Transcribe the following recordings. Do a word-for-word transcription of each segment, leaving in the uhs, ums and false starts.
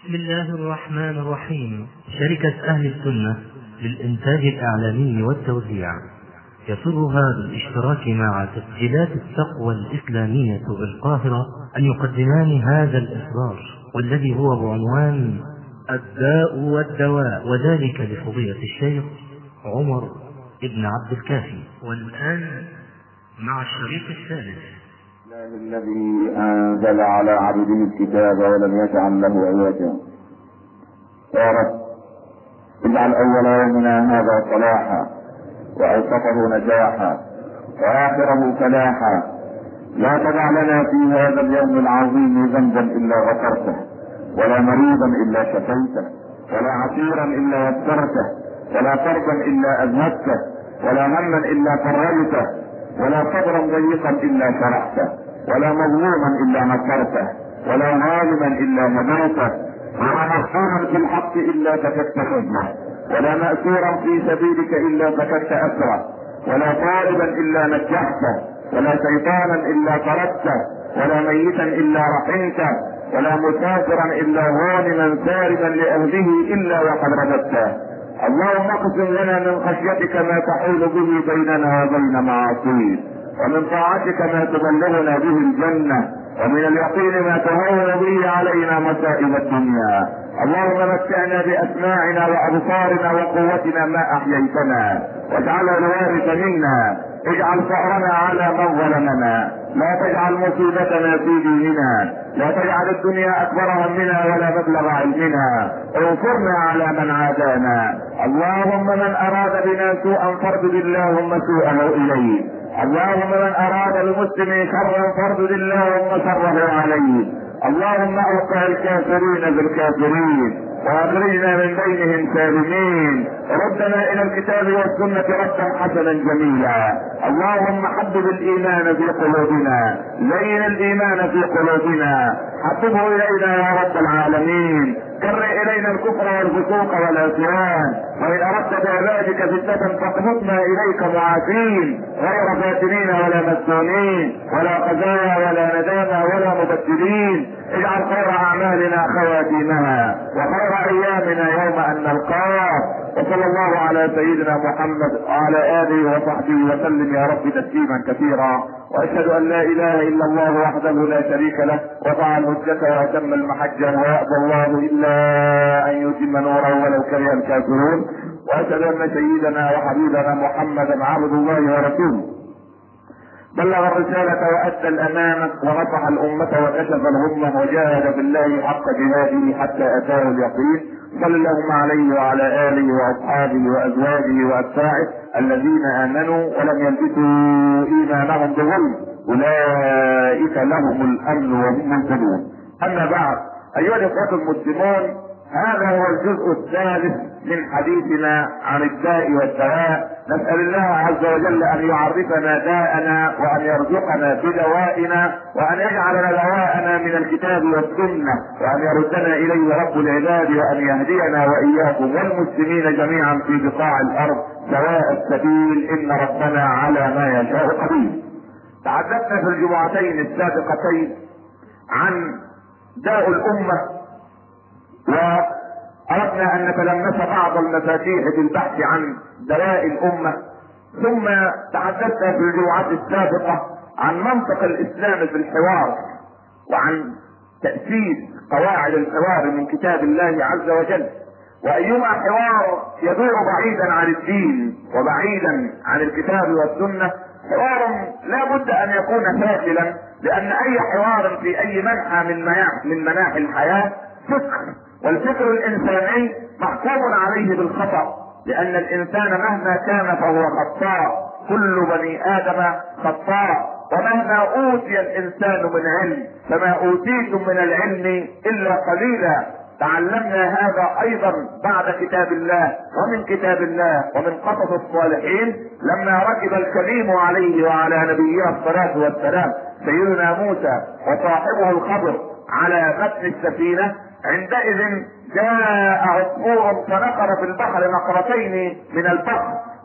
بسم الله الرحمن الرحيم. شركة أهل السنة للإنتاج الإعلامي والتوزيع يسرها بالاشتراك مع تسجيلات التقوى الإسلامية بالقاهرة أن يقدمان هذا الإصدار، والذي هو بعنوان الداء والدواء، وذلك لفضيلة الشيخ عمر بن عبد الكافي. والآن مع الشريط الثالث. الذي أنزل على عبده الكتاب ولم يجعل له عوجا. يا رب اجعل أول يومنا هذا صلاحا، وأوسطه نجاحا، وآخره فلاحا. لا تدع لنا في هذا اليوم العظيم ذنبا إلا غفرته، ولا مريضا إلا شفيته، ولا عسيرا إلا يسرته، ولا فرجا إلا أذهبته، ولا هما إلا فرجته، ولا صدرا ضيقا إلا شرحته، ولا مظلوما إلا نصرته، ولا ظالما إلا هديته، ولا مخصوما في الحق إلا فككت حزنه، ولا مأسورا في سبيلك إلا فككت أسره، ولا طالبا إلا نجحته، ولا شيطانا إلا طردته، ولا ميتا إلا رحمته، ولا مسافرا إلا غانما ساربا لأهله إلا وقد رددته. اللهم اقسم لنا من خشيتك ما تحول به بيننا وبين معاصيك، ومن طاعتك ما تبلغنا به الجنة، ومن اليقين ما تهون به علينا مصائب الدنيا. اللهم متعنا بأسماعنا وأبصارنا وقوتنا ما أحييتنا، واجعله الوارث منا، اجعل ثأرنا على من ظلمنا، لا تجعل مصيبتنا في ديننا، لا تجعل الدنيا أكبر همنا ولا مبلغ علمنا، انصرنا على من عادانا. اللهم من أراد بنا سوءا فاردد اللهم سوءه إليه، اللهم من أراد بمسلم شرا فاردد اللهم شره عليه. اللهم اوقع الكافرين بالكافرين، واخرجنا من بينهم سالمين، ردنا الى الكتاب والسنة ردا حسنا جميلا. اللهم حبب الايمان في قلوبنا، زين الايمان في قلوبنا، حببه الينا يا رب العالمين، كر الينا الكفر والفسوق والعصيان، وان اردت بعبادك فتنة فاقبضنا اليك معافين، غير فاتنين ولا مفتونين، ولا خزايا ولا ندامة ولا مبدلين. اجعل خير اعمالنا خواتيمها، وخير ايامنا يوم ان نلقاك. وصلى الله على سيدنا محمد وعلى اله وصحبه وسلم يا رب تسليما كثيرا. واشهد ان لا اله الا الله وحده لا شريك له، وضع الحجة واتم المحجة، ويأبى الله الا ان يتم نوره ولو كره الكافرون. واشهد ان سيدنا وحبيبنا محمدا عبد الله ورسوله، بلغ الرسالة وأدى الأمانة ونصح الأمة وكشف الغمة وجاهد بالله حق جهاده حتى أتاه اليقين. صلى اللهم عليه وعلى آله وأصحابه وأزواجه وأتباعه الذين آمنوا ولم يلبسوا إيمانهم بظلم، أولئك لهم الأمن وهم مهتدون. أما بعد، أيها الإخوة المسلمون، هذا هو الجزء الثالث من حديثنا عن الداء والدواء. نسأل الله عز وجل أن يعرفنا داءنا، وأن يرزقنا بدوائنا، وأن يجعلنا دواءنا من الكتاب والسنة، وأن يردنا إليه رب العباد، وأن يهدينا وإياكم والمسلمين جميعا في بقاع الأرض سواء السبيل، إن ربنا على ما يشاء قدير. تحدثنا في الجمعتين السابقتين عن داء الأمة، وأردنا أن نتلمس بعض المفاتيح في البحث عن دواء الأمة. ثم تحدثنا في الجمعة السابقة عن منطق الإسلام في الحوار، وعن تأسيس قواعد الحوار من كتاب الله عز وجل، وأيما حوار يدور بعيدا عن الدين وبعيدا عن الكتاب والسنة حوار لا بد أن يكون فاشلا، لأن أي حوار في أي منحى من مناحي الحياة فكر، والفكر الانساني محكوم عليه بالخطأ، لان الانسان مهما كان فهو خطاء، كل بني ادم خطاء. ومهما اوتي الانسان من علم فما اوتيتم من العلم الا قليلا. تعلمنا هذا ايضا بعد كتاب الله ومن كتاب الله ومن قصص الصالحين، لما ركب الكريم عليه وعلى نبيه الصلاة والسلام سيدنا موسى وصاحبه الخضر على متن السفينة، عندئذ جاء عصفور فنقر في البحر نقرتين من البحر،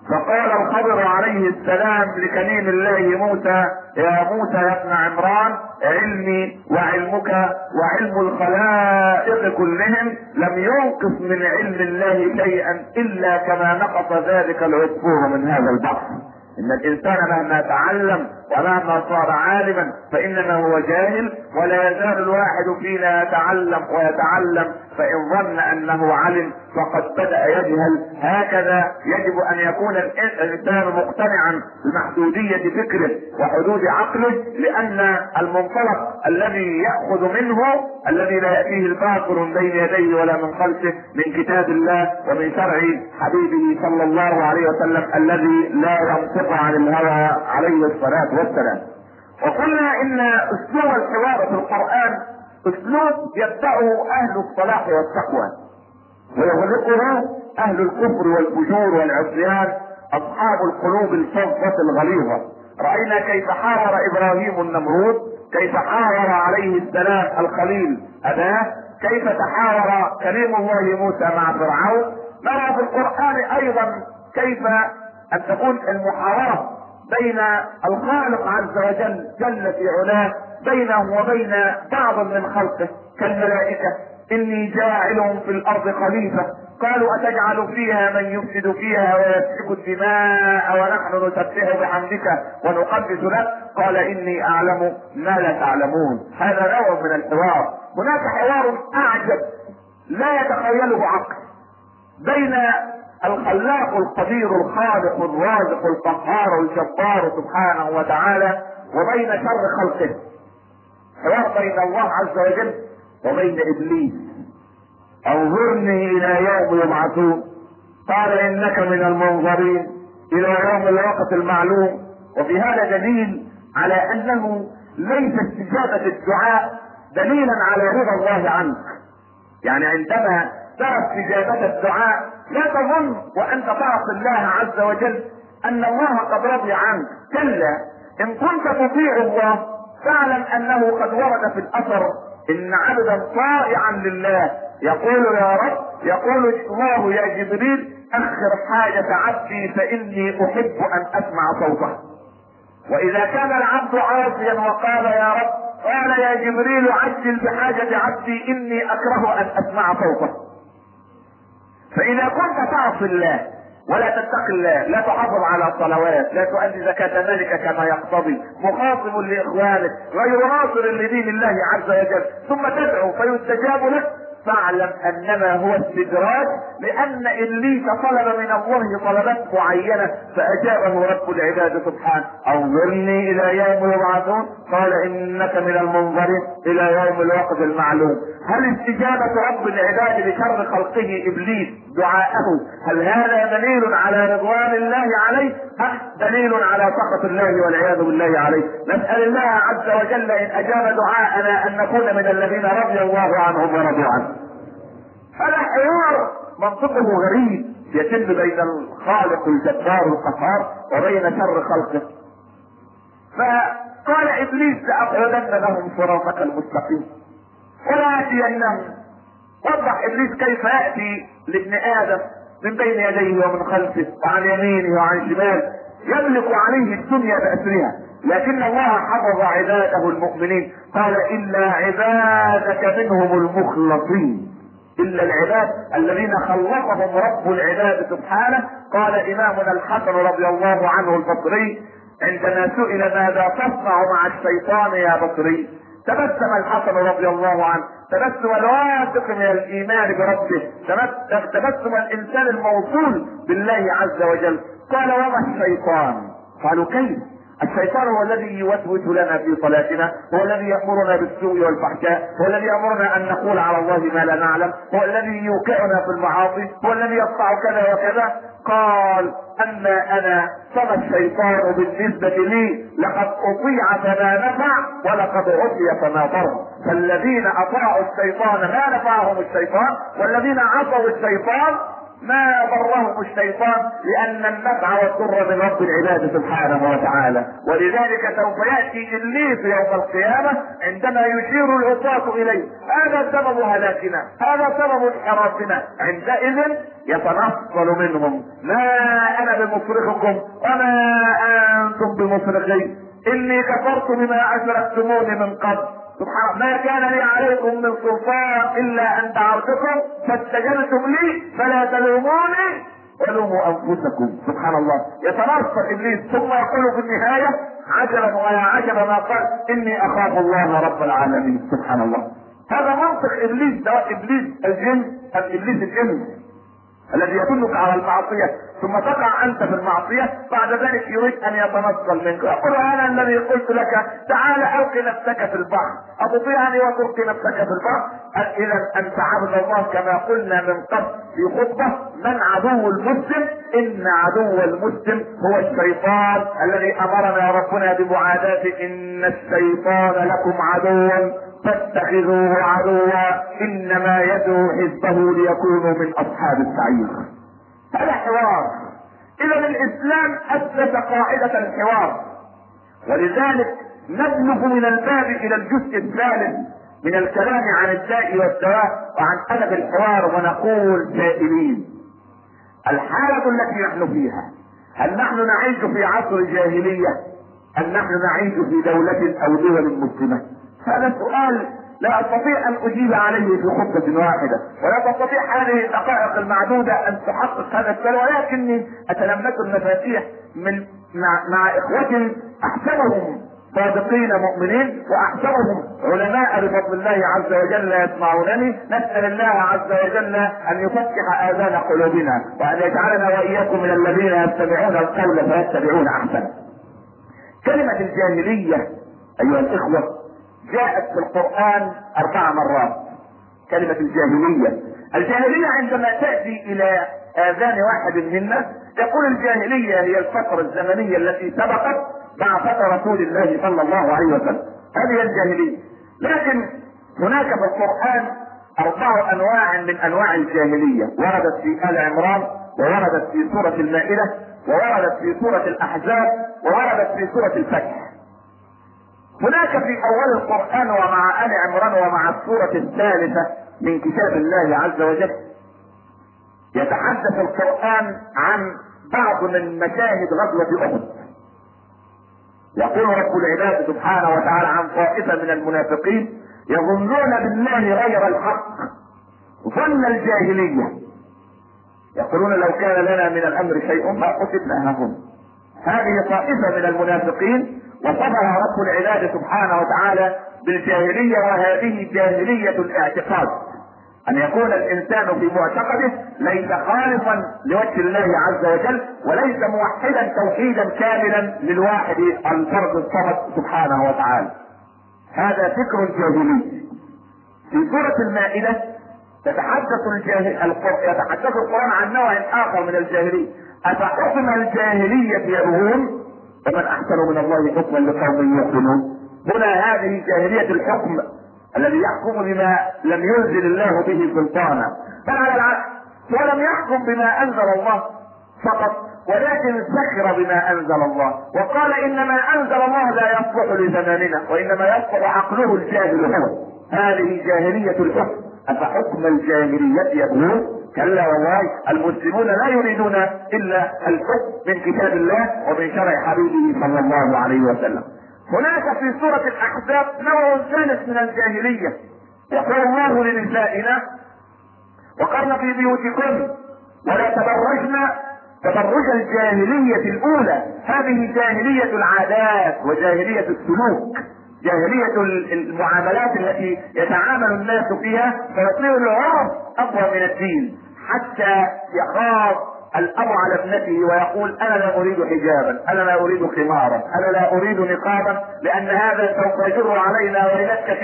فقال الخضر عليه السلام لكليم الله موسى: يا موسى يا ابن عمران، علمي وعلمك وعلم الخلائق كلهم لم ينقص من علم الله شيئا الا كما نقص ذلك العصفور من هذا البحر. ان الانسان مهما تعلم ومهما صار عالما فانما هو جاهل، ولا يزال الواحد فينا يتعلم ويتعلم، فان ظن انه علم فقد بدأ يجهل. هكذا يجب ان يكون الانسان مقتنعا بمحدودية فكره وحدود عقله، لان المنطلق الذي يأخذ منه الذي لا يأتيه الباطل من بين يديه ولا من خلفه من كتاب الله ومن شرع حبيبه صلى الله عليه وسلم الذي لا ينطق عن الهوى عليه الصلاة والسلام. وقلنا ان اسلوب الحوار في القرآن اسلوب يتبعه اهل الصلاح والتقوى ويغلقه اهل الكفر والفجور والعصيان اصحاب القلوب الفظة الغليظة. رأينا كيف حاور ابراهيم النمرود، كيف حاور عليه السلام الخليل اباه، كيف تحاور كريم الله موسى مع فرعون. نرى في القرآن ايضا كيف ان تكون المحاورة بين الخالق عز وجل جل في علاه بينه وبين بعض من خلقه كالملائكة: اني جاعل في الارض خليفة، قالوا اتجعل فيها من يفسد فيها ويسفك الدماء ونحن نسبح بحمدك ونقدس لك، قال اني اعلم ما لا تعلمون. هذا نوع من الحوار. هناك حوار اعجب لا يتخيله عقل بين الخلاق القدير الخالق الرازق القهار الجبار سبحانه وتعالى وبين شر خلقه. حوار بين الله عز وجل وبين ابليس: انظرني الى يوم يبعثون، قال انك من المنظرين الى يوم الوقت المعلوم. وفي هذا دليل على انه ليس استجابة الدعاء دليلا على رضا الله عنك. يعني عندما ترى استجابة الدعاء لا تظن وانت تعصي الله عز وجل ان الله قد رضي عنك، كلا، ان كنت تطيع الله فاعلم انه قد ورد في الاثر ان عبدا طائعا لله يقول: يا رب، يقول الله: يا جبريل اخر حاجة عبدي فاني احب ان اسمع صوته. واذا كان العبد عاصيا وقال: يا رب، قال: يا جبريل عجل بحاجة عبدي اني اكره ان اسمع صوته. فاذا كنت تعصي الله ولا تتقي الله، لا تحافظ على الصلوات، لا تؤدي زكاة مالك كما يقتضي، مخاصم لاخوانك، غير ناصر لدين الله عز وجل، ثم تدعو فيستجاب لك، فاعلم انما هو استدراج، لان ابليس طلب من الله طلبات معينه فاجابه رب العباد سبحانه: انظرني الى يوم يبعثون، قال انك من المنظرين الى يوم الوقت المعلوم. هل استجابه رب العباد لشر خلقه ابليس دعاءه هل هذا دليل على رضوان الله عليه ام دليل على سخط الله والعياذ بالله عليه؟ نسال الله عز وجل ان اجاب دعاءنا ان نكون من الذين رضي الله عنهم ورضوا عنه. هذا حوار منطقه غريب يتم بين الخالق الجبار القهار وبين شر خلقه. فقال ابليس: لاقعدن لهم صراطك المستقيم ولآتينهم. وضح ابليس كيف ياتي لابن ادم من بين يديه ومن خلفه وعن يمينه وعن شماله، يملك عليه الدنيا باسرها، لكن الله حفظ عباده المؤمنين. قال: الا عبادك منهم المخلصين، الا العباد الذين خلصهم رب العباد سبحانه. قال امامنا الحسن رضي الله عنه البصري عندما سئل: ماذا تصنع مع الشيطان يا بصري؟ تبسم الحسن رضي الله عنه تبسم الواثق من الايمان بربه، تبسم الانسان الموصول بالله عز وجل. قال: وما الشيطان؟ قالوا: كيف؟ الشيطان هو الذي يوسوس لنا في صلاتنا، هو الذي يأمرنا بالسوء والفحشاء، هو الذي يأمرنا ان نقول على الله ما لا نعلم، هو الذي يوقعنا في المعاصي، هو الذي يصنع كذا وكذا. قال: اما انا فما الشيطان بالنسبة لي لقد اطيع فما نفع ولقد عصي فما ضر. فالذين اطاعوا الشيطان ما نفعهم الشيطان، والذين عصوا الشيطان ما ضرهم الشيطان، لان النفع والضر من رب العباد سبحانه وتعالى. ولذلك سوف ياتي ابليس يوم القيامه عندما يشير العصاة اليه: هذا سبب هلاكنا، هذا سبب انحرافنا. عندئذ يتنصل منهم: ما انا بمصرخكم وما انتم بمصرخي، اني كفرت بما اشركتموني من قبل. سبحان ما كان لي عليكم من سلطان الا ان دعوتكم فاستجبتم لي فلا تلوموني ولوموا انفسكم. سبحان الله. يتنصل ابليس ثم يقول في النهايه: عجبا ويا عجب ما قال: اني اخاف الله رب العالمين. سبحان الله. هذا منطق ابليس، سواء ابليس الجن ام ابليس الانس الذي يدلك على المعصيه، ثم تقع انت في المعصيه، بعد ذلك يريد ان يتنصل منك. يقول: انا الذي قلت لك تعال الق نفسك في البحر، اطيعني وتلقي نفسك في البحر. اذا انت عبد الله كما قلنا من قبل في خطبه: من عدو المسلم؟ ان عدو المسلم هو الشيطان الذي امرنا ربنا بمعاداته: ان الشيطان لكم عدو فاتخذوه عدوا انما يدعو حزبه ليكونوا من اصحاب السعير. هذا حوار. اذا الاسلام اثبت قاعدة الحوار، ولذلك نبلغ من الباب الى الجزء الثالث من الكلام عن الداء والدواء وعن ادب الحوار، ونقول: سائلين، الحالة التي نحن فيها، هل نحن نعيش في عصر جاهلية ام نحن نعيش في دولة او دول مسلمة؟ هذا سؤال لا استطيع ان اجيب عليه في خطبة واحدة، ولا تستطيع هذه الدقائق المعدودة ان تحقق هذا السؤال، ولكني اتلمس المفاتيح من مع, مع اخوة احسبهم صادقين مؤمنين واحسبهم علماء بفضل الله عز وجل يسمعونني. نسأل الله عز وجل ان يفتح اذان قلوبنا وان يجعلنا واياكم من الذين يستمعون القول فيتبعون احسنه. كلمة الجاهلية ايها الاخوة جاءت في القرآن اربع مرات. كلمة الجاهلية الجاهلية عندما تأتي الى اذان واحد منا يقول: الجاهلية هي الفترة الزمنية التي سبقت بعثة رسول الله صلى الله عليه وسلم، هذه الجاهلية. لكن هناك في القرآن اربع انواع من انواع الجاهلية، وردت في آل عمران، ووردت في سورة المائدة، ووردت في سورة الاحزاب، ووردت في سورة الفتح. هناك في اول القرآن ومع آل عمران ومع السورة الثالثة من كتاب الله عز وجل يتحدث القرآن عن بعض من مشاهد غزوة احد. يقول رب العباد سبحانه وتعالى عن طائفة من المنافقين: يظنون بالله غير الحق ظن الجاهلية، يقولون لو كان لنا من الامر شيء ما قتلنا هاهنا. هذه طائفة من المنافقين وصفها رب العباد سبحانه وتعالى بالجاهلية، وهذه جاهلية الاعتقاد، ان يكون الانسان في معتقده ليس خالصا لوجه الله عز وجل، وليس موحدا توحيدا كاملا للواحد الفرد الصمد سبحانه وتعالى. هذا فكر جاهلي. في سورة المائدة تتحدث الجاهل يتحدث القرآن عن نوع اخر من الجاهلية: افحكم الجاهلية يبغون ومن احسن من الله حكما لقوم يوقنون. هنا هذه جاهلية الحكم الذي يحكم بما لم ينزل الله به سلطانا، بل على العكس، ولم يحكم بما انزل الله فقط، ولكن سخر بما انزل الله، وقال: انما انزل الله لا يصلح لزماننا وانما يصلح عقله الجاهل هو. هذه جاهلية الحكم. افحكم الجاهلية يبغون؟ كلا والله، المسلمون لا يريدون الا الحكم من كتاب الله ومن شرع حبيبه صلى الله عليه وسلم. هناك في سورة الاحزاب نوع ثالث من الجاهلية. يقول الله لنسائنا: وقرن في بيوتكن ولا تبرجن تبرج الجاهلية الاولى. هذه جاهلية العادات وجاهلية السلوك، جاهلية المعاملات التي يتعامل الناس فيها، فيصير العرف اقوى من الدين، حتى يخاف الاب على ابنته ويقول: انا لا اريد حجابا، انا لا اريد خمارا، انا لا اريد نقابا، لان هذا سوف يجر علينا ويلات كثيرة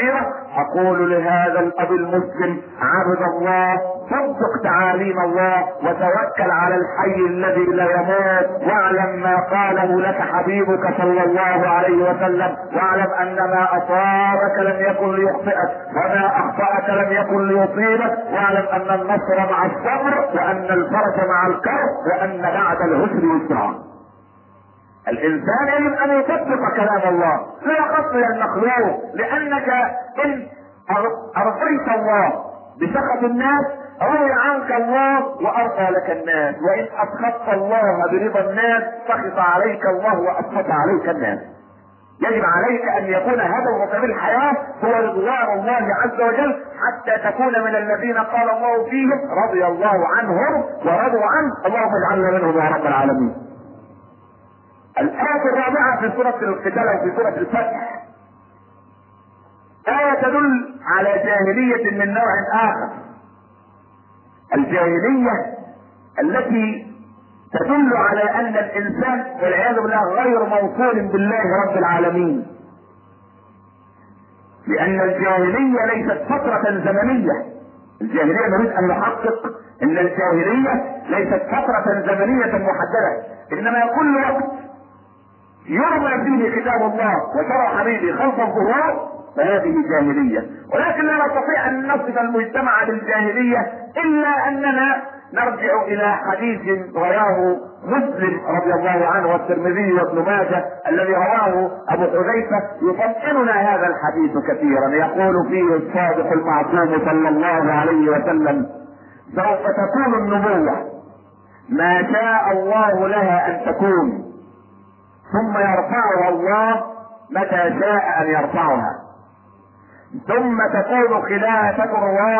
اقول لهذا الاب المسلم عبد الله صدق تعاليم الله وتوكل على الحي الذي لا يموت، واعلم ما قاله لك حبيبك صلى الله عليه وسلم، واعلم ان ما اصابك لم يكن ليخطئك وما اخطأك لم يكن ليصيبك، واعلم ان النصر مع الصبر وان الفرج مع الكرب وان بعد العسر يسرا. الانسان يجب ان يطبق كلام الله لا قصد المخلوق، لانك ان ارضيت الله بسخط الناس روي عنك الله وارضى لك الناس، وان اسخطت الله برضا الناس سخط عليك الله واسخط عليك الناس. يجب عليك ان يكون هدفك في الحياه هو رضوان الله عز وجل، حتى تكون من الذين قال الله فيهم رضي الله عنهم ورضوا عنه، اللهم اجعلنا منهم يا رب العالمين. الآية الرابعة في سورة القتال وفي سورة الفتح آية تدل على جاهلية من نوع آخر، الجاهلية التي تدل على أن الإنسان والعياذ بالله غير موصول بالله رب العالمين، لأن الجاهلية ليست فترة زمنية. الجاهلية نريد أن نحقق أن الجاهلية ليست فترة زمنية محددة، إنما كل وقت يرمى فيه كتاب الله وشرع حبيبي خلف الظهور فهذه جاهلية. ولكن لا نستطيع ان نصف المجتمع بالجاهلية الا اننا نرجع الى حديث رواه مسلم رضي الله عنه والترمذي وابن ماجه الذي رواه ابو حذيفة يطمئننا هذا الحديث كثيرا، يقول فيه الصادق المعصوم صلى الله عليه وسلم: سوف تكون النبوة ما شاء الله لها ان تكون، ثم يرفعها الله متى شاء ان يرفعها، ثم تكون خلافة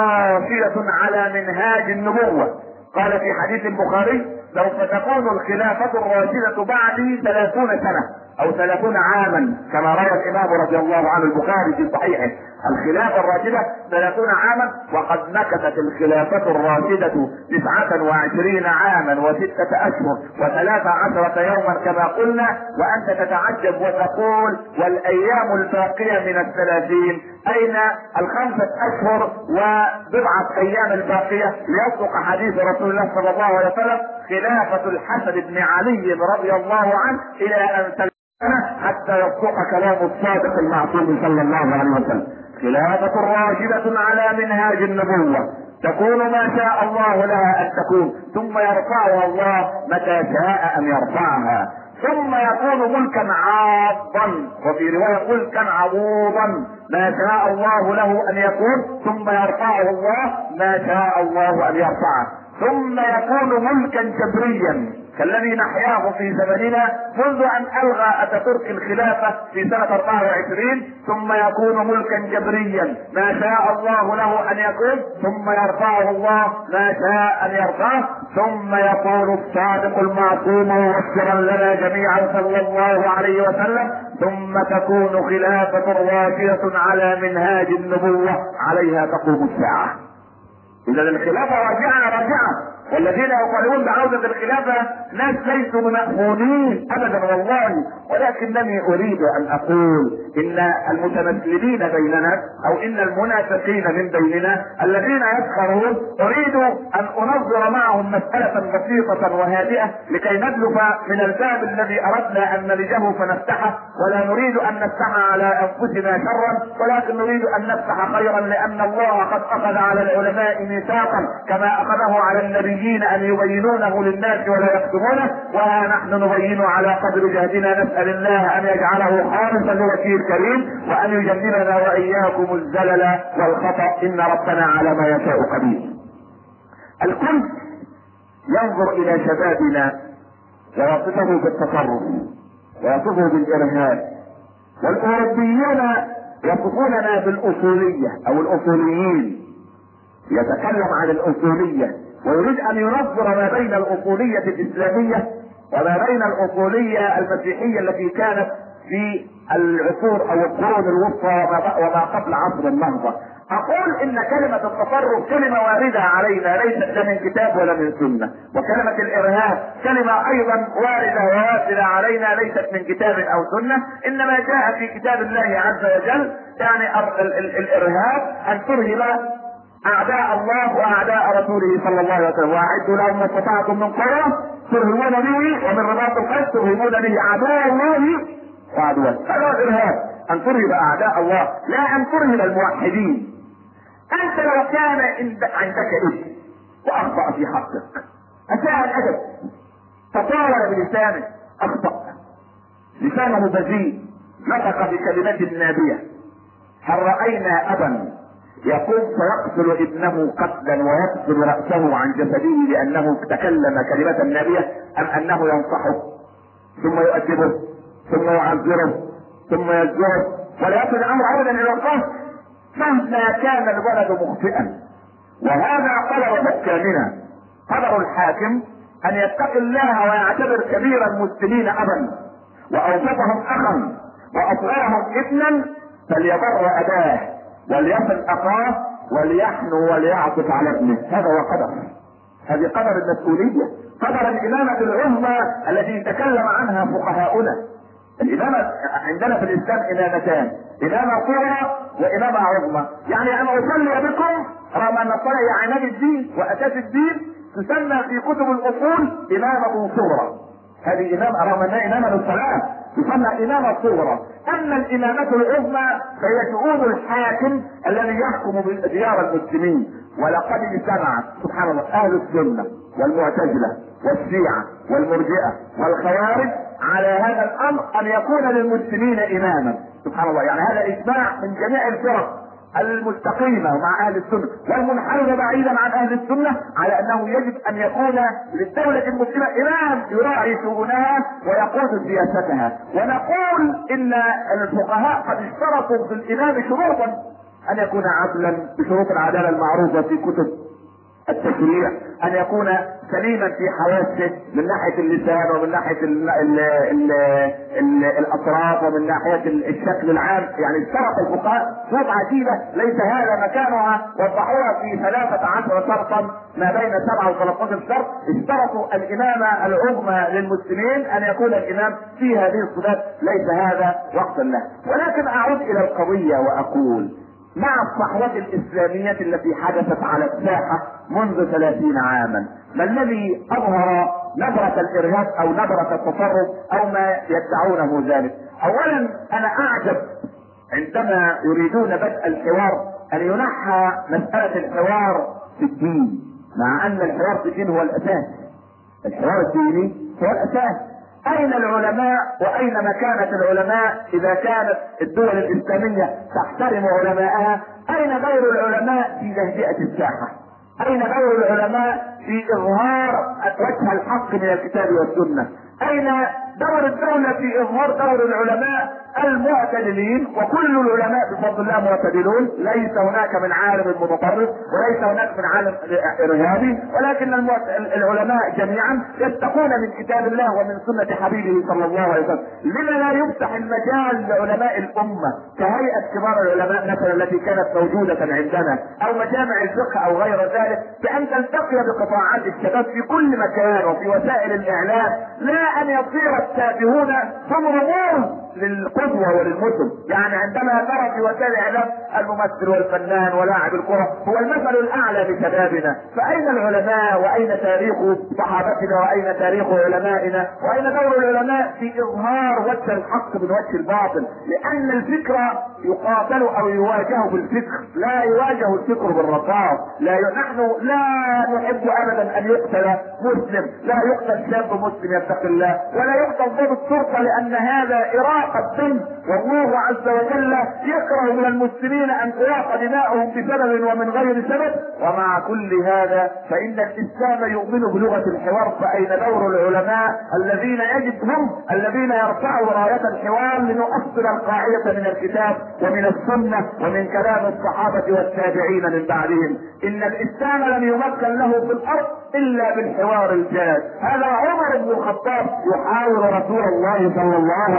راشدة على منهاج النبوة. قال في حديث البخاري: سوف تكون الخلافة الراشدة بعدي ثلاثون سنة او ثلاثون عاما، كما روى الامام رضي الله عنه البخاري في صحيحه: الخلافة الراشدة ثلاثون عاما، وقد مكثت الخلافة الراشدة تسعة وعشرين عاما وستة اشهر وثلاث عشرة يوما كما قلنا. وانت تتعجب وتقول: والايام الباقية من الثلاثين اين الخمسة اشهر وبضعة ايام الباقية؟ ليصدق حديث رسول الله صلى الله عليه وسلم: خلافة الحسن بن علي رضي الله عنه الى ان تلقنا حتى يصدق كلام الصادق المعصوم صلى الله عليه وسلم. خلافة راشدة على منهاج النبوة تكون ما شاء الله لها ان تكون، ثم يرفعها الله متى شاء ان يرفعها، ثم يكون ملكا عاضا، وفي رواية ملكا عضوضا ما شاء الله له ان يكون، ثم يرفعه الله ما شاء الله ان يرفعه، ثم يكون ملكا جبريا كالذي نحياه في زمننا منذ ان الغى اتاتورك الخلافة في سنة اربعة وعشرين، ثم يكون ملكا جبريا ما شاء الله له ان يكون، ثم يرفعه الله ما شاء ان يرفعه، ثم يقول الصادق المعصوم مبشرا لنا جميعا صلى الله عليه وسلم: ثم تكون خلافة راشدة على منهاج النبوة عليها تقوم الساعة. اذا الخلافة راجعة راجعة، والذين يقالون بعودة الخلافة ناس ليسوا بمأمونين ابدا والله. ولكنني اريد ان اقول ان المتمثلين بيننا او ان المنافقين من بيننا الذين يسخرون اريد ان انظر معهم مسألة بسيطة وهادئة لكي ندلف من الباب الذي اردنا ان نلجه فنفتحه، ولا نريد ان نفتح على انفسنا شرا ولكن نريد ان نفتح خيرا، لان الله قد اخذ على العلماء ميثاقا كما اخذه على النبي ان يبينونه للناس ولا يكتمونه، وها نحن نبين على قدر جهدنا، نسأل الله ان يجعله خالصا لوجهه الكريم وان يجنبنا واياكم الزلل والخطأ، ان ربنا على ما يشاء قدير. الكل ينظر الى شبابنا ويصفه بالتطرف ويصفه بالارهاب، والاوروبيون يصفوننا بالاصولية او الاصوليين، يتكلم عن الاصولية ويريد ان ينظر ما بين الاصولية الاسلامية وما بين الاصولية المسيحية التي كانت في العصور او القرون الوسطى وما قبل عصر النهضة. اقول ان كلمة التطرف كلمة واردة علينا، ليست لا من كتاب ولا من سنة، وكلمة الارهاب كلمة ايضا واردة ووافدة علينا، ليست من كتاب او سنة، انما جاء في كتاب الله عز وجل. يعني ال ال الارهاب ان ترهب اعداء الله واعداء رسوله صلى الله عليه وسلم، واعدوا لهم ما استطعتم من قوة ترهبون به ومن رباط الخيل ترهبون به عدو الله وعدوه. هذا هو الارهاب، ان ترهب اعداء الله لا ان ترهب الموحدين. انت لو كان عندك ابن واخطأ في حقك اساء الادب تطاول بلسانه، اخطأ لسانه بذيء نطق بكلمة نابية، هل رأينا ابا يقوم فيقتل ابنه قتلا ويقتل رأسه عن جسده لانه تكلم كلمة نابية، ام انه ينصحه ثم يؤدبه ثم يعذره ثم يزجره ولا يصل الامر ابدا الى القتل مهما كان الولد مخطئا؟ وهذا قدر حكامنا، قدر الحاكم ان يتقي الله ويعتبر كبير المسلمين ابا واوسطهم اخا واصغرهم ابنا فليبر اباه وليصل اخاه وليحنو وليعطف على ابنه. هذا هو قدر، هذه قدر المسؤولية، قدر الامامة العظمى التي تكلم عنها فقهاؤنا. الامامة عندنا في الاسلام امامتان، امامة صغرى وامامة عظمى. يعني انا اصلي بكم رغم ان الصلاة هي عماد الدين واساس الدين تسمى في كتب الاصول امامة صغرى، هذه امامة رغم انها امامة للصلاة تسمى امامة صغرى. اما الامامة العظمى فهي شؤون الحاكم الذي يحكم بديار المسلمين. ولقد اجتمع سبحان الله اهل السنة والمعتزلة والشيعة والمرجئة والخوارج على هذا الامر ان يكون للمسلمين اماما. سبحان الله، يعني هذا اجماع من جميع الفرق المستقيمة مع اهل السنة والمنحرفة بعيدا عن اهل السنة على انه يجب ان يكون للدولة المسلمة امام يراعي شؤونها ويقود سياستها. ونقول ان الفقهاء قد اشترطوا في الامام شروطا، ان يكون عدلا بشروط العدالة المعروفة في كتب التشريع، ان يكون سليما في حواسه من ناحية اللسان ومن ناحية ال ال ال ال الاطراف ومن ناحية الشكل العام. يعني اشترط الفقهاء شروط عجيبة ليس هذا مكانها، وضحوها في ثلاثة عشر شرطا ما بين سبعة وثلاثة عشر شرط. اشترطوا الامامة العظمى للمسلمين ان يكون الامام في هذه الصفات، ليس هذا وقتا له. ولكن اعود الى القضية واقول مع الصحوة الاسلامية التي حدثت على الساحة منذ ثلاثين عاما، ما الذي اظهر نبرة الارهاب او نبرة التطرف او ما يدعونه ذلك؟ اولا انا اعجب عندما يريدون بدء الحوار ان ينحى مسألة الحوار في الدين، مع ان الحوار في الدين هو الاساس، الحوار الديني هو الاساس. اين العلماء واين مكانة العلماء اذا كانت الدول الاسلامية تحترم علماءها؟ اين دور العلماء في تهدئة الساحة؟ اين دور العلماء في اظهار وجه الحق من الكتاب والسنة؟ اين دور الدولة في اظهار دور العلماء المعتدلين؟ وكل العلماء بفضل الله معتدلون، ليس هناك من عالم متطرف وليس هناك من عالم ارهابي، ولكن العلماء جميعا يتقون من كتاب الله ومن سنة حبيبه صلى الله عليه وسلم. لما لا يفتح المجال لعلماء الامة كهيئة كبار العلماء مثلا التي كانت موجودة عندنا او مجامع الفقه او غير ذلك، بان تلتقي بقطاعات الشباب في كل مكان وفي وسائل الاعلام، لا ان يصير التافهون هم رموز للقدوة وللمثل. يعني عندما ترى في وسائل الاعلام الممثل والفنان ولاعب الكرة هو المثل الاعلى لشبابنا، فاين العلماء واين تاريخ صحابتنا واين تاريخ علمائنا واين دور العلماء في اظهار وجه الحق من وجه الباطل؟ لان الفكر يقاتل او يواجه بالفكر، لا يواجه الفكر بالرصاص. لا ي... نحن لا نحب ابدا ان يقتل مسلم، لا يقتل شاب مسلم يتقي الله، ولا يقتل ضابط شرطة لان هذا اراقة دم، والله عز وجل يكره من المسلمين ان تراق دماؤهم بسبب ومن غير سبب. ومع كل هذا فان الاسلام يؤمن بلغة الحوار، فاين دور العلماء الذين يجب هم الذين يرفعوا راية الحوار لنؤصل القاعدة من الكتاب ومن السنة ومن كلام الصحابة والتابعين من بعدهم. ان الاسلام لم يمكن له في الارض الا بالحوار الجاد. هذا عمر بن الخطاب يحاور رسول الله صلى الله عليه وسلم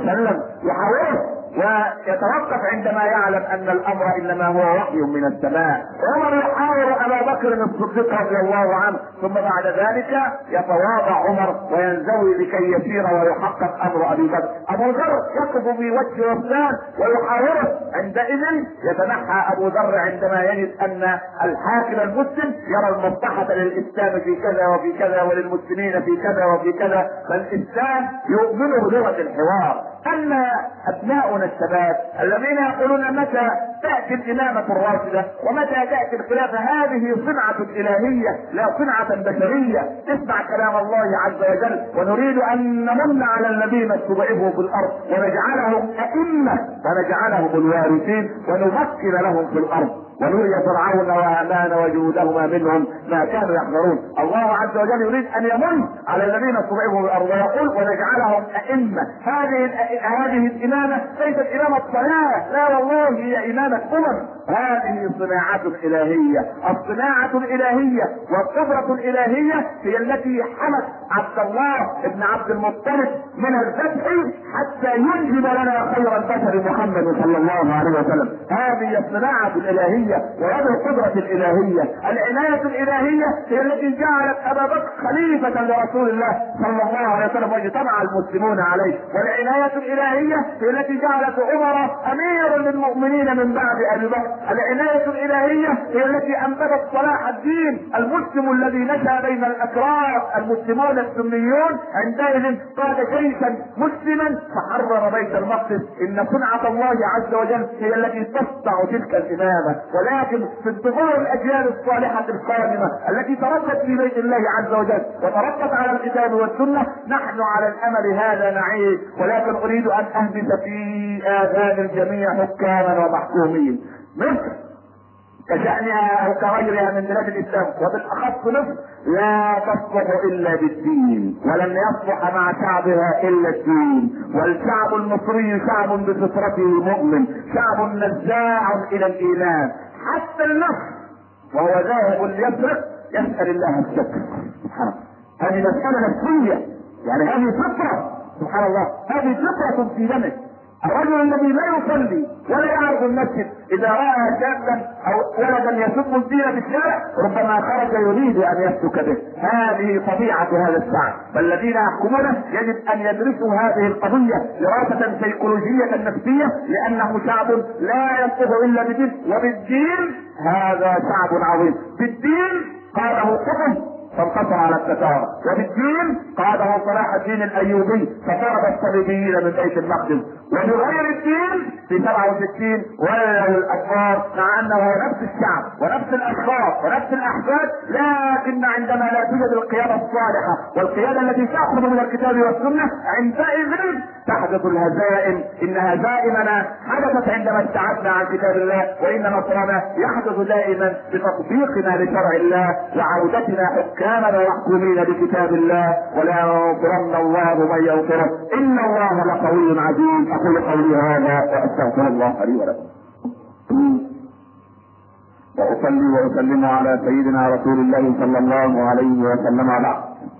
وسلم يحاوره ويتوقف عندما يعلم ان الامر انما هو وحي من السماء. عمر يحاور ابا بكر الصديق رضي الله عنه، ثم بعد ذلك يتواضع عمر وينزوي لكي يسير ويحقق امر ابي بكر. ابو ذر يقف في وجه عثمان ويحاوره، عندئذ يتنحى ابو ذر عندما يجد ان الحاكم المسلم يرى المصلحه للاسلام في كذا وفي كذا وللمسلمين في كذا وفي كذا، فالاسلام يؤمن بلغه الحوار. اما ابناؤنا الشباب الذين يقولون متى تاتي الامامه الراشده ومتى تاتي الخلافه، هذه صنعه الهيه لا صنعه بشريه. اسمع كلام الله عز وجل: ونريد ان نمن على الذين استضعفوا في الارض ونجعلهم ائمه ونجعلهم الوارثين ونمكن لهم في الارض ونري فرعون وهامان وجنودهما منهم ما كانوا يحذرون. الله عز وجل يريد ان يمن على الذين استضعفوا في الارض ويقول ونجعلهم ائمه. هذه هذه الامامه ليست امامه صلاه، لا والله، هي امامه امم. هذه صناعه الهيه. الصناعه الالهيه والقدره الالهيه هي التي حمت عبد الله بن عبد المطلب من الذبح حتى ينجب لنا خير البشر محمد صلى الله عليه وسلم. هذه الصناعه الالهيه وهذه القدرة الإلهية. العناية الإلهية هي التي جعلت أبا بكر خليفة لرسول الله صلى الله عليه وسلم واجتمع المسلمون عليه، والعناية الإلهية هي التي جعلت عمر أمير للمؤمنين من بعد أبي بكر. العناية الإلهية هي التي أنبتت صلاح الدين المسلم الذي نشأ بين الأكراد المسلمون السنيون، عندئذ قاد جيشا مسلما فحرر بيت المقدس. إن صنعة الله عز وجل هي التي تصنع تلك الإمامة. ولكن في انتظار الاجيال الصالحه القادمه التي تربت في بيت الله عز وجل وتربت على الكتاب والسنه، نحن على الامل هذا نعيش. ولكن اريد ان اهبط في اذان الجميع حكاما ومحكومين. مصر كشأنها او كغيرها من بلاد الاسلام وبالاخص مصر لا تصلح الا بالدين، ولن يصلح مع شعبها الا الدين. والشعب المصري شعب بفطرته مؤمن، شعب نزاع الى الايمان. حتى النصر وهو ذاهب ليسرق يسأل الله الستر. سبحان الله، هذه مسألة نفسية، يعني هذه فطرة. سبحان الله، هذه فطرة في دمه. الرجل الذي لا يصلي ولا يعرف المسجد اذا راى شابا او ولدا يسب الدين في الشارع ربما خرج يريد ان يفتك به. هذه طبيعه هذا الشعب، فالذين يحكمونه يجب ان يدرسوا هذه القضيه دراسه سيكولوجيه نفسيه، لانه شعب لا ينطق الا بالدين، وبالدين هذا شعب عظيم. بالدين قاله قطب فانتصر على التتار، وبالدين قاده صلاح الدين الايوبي فطرد الصليبيين من بيت المقدس، وبغير الدين في سبعة وستين ولوا الادبار مع انه نفس الشعب ونفس الاشخاص ونفس الاحزاب، لكن عندما لا توجد القياده الصالحه والقياده التي تاخذ من الكتاب والسنه عندئذ تحدث الهزائم. ان هزائمنا حدثت عندما ابتعدنا عن كتاب الله، وان نصرنا يحدث دائما بتطبيقنا لشرع الله وعودتنا حكاما ومحكومين بكتاب الله. ولا ينصرن الله من ينصره ان الله لقوي عزيز. اقول قولي هذا واستغفر الله لي ولكم، واصلي واسلم على سيدنا رسول الله صلى الله عليه وسلم. بعد،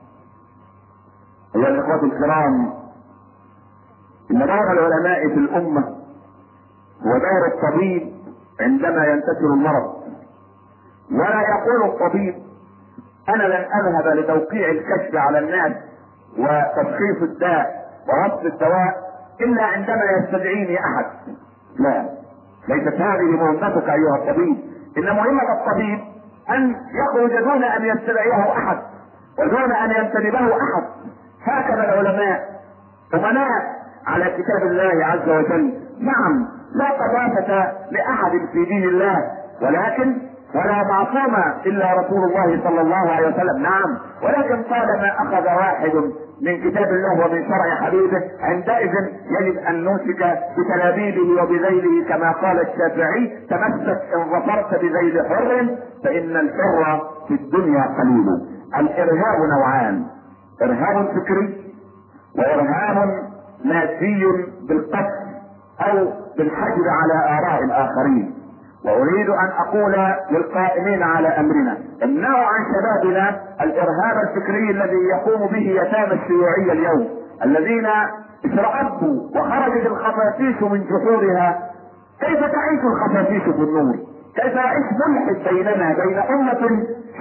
ايها الاخوه الكرام، ان دور العلماء في الامه هو دور الطبيب عندما ينتشر المرض. ولا يقول الطبيب انا لن اذهب لتوقيع الكشف على الناس وتشخيص الداء ورصد الدواء الا عندما يستدعيني احد. لا، ليست هذه مهمتك ايها الطبيب. ان مهمة الطبيب ان يخرج دون ان يستدعيه احد ودون ان ينتدبه احد. هكذا العلماء امناء على كتاب الله عز وجل. نعم، لا قداسة لاحد في دين الله، ولكن ولا معصوم الا رسول الله صلى الله عليه وسلم. نعم، ولكن طالما اخذ واحد من كتاب الله ومن شرع حبيبه عندئذ يجب ان نمسك بتلابيبه وبذيله، كما قال الشافعي: تمسك ان ظفرت بذيل حر فان الحر في الدنيا قليل. الارهاب نوعان: ارهاب فكري وارهاب مادي بالقتل او بالحجر على اراء الاخرين. واريد ان اقول للقائمين على امرنا: امنعوا عن شبابنا الارهاب الفكري الذي يقوم به يتامى الشيوعية اليوم. الذين اشرأبوا وخرجت الخفافيش من جحورها، كيف تعيش الخفافيش في النور؟ كيف يعيش ملحد بيننا بين أمة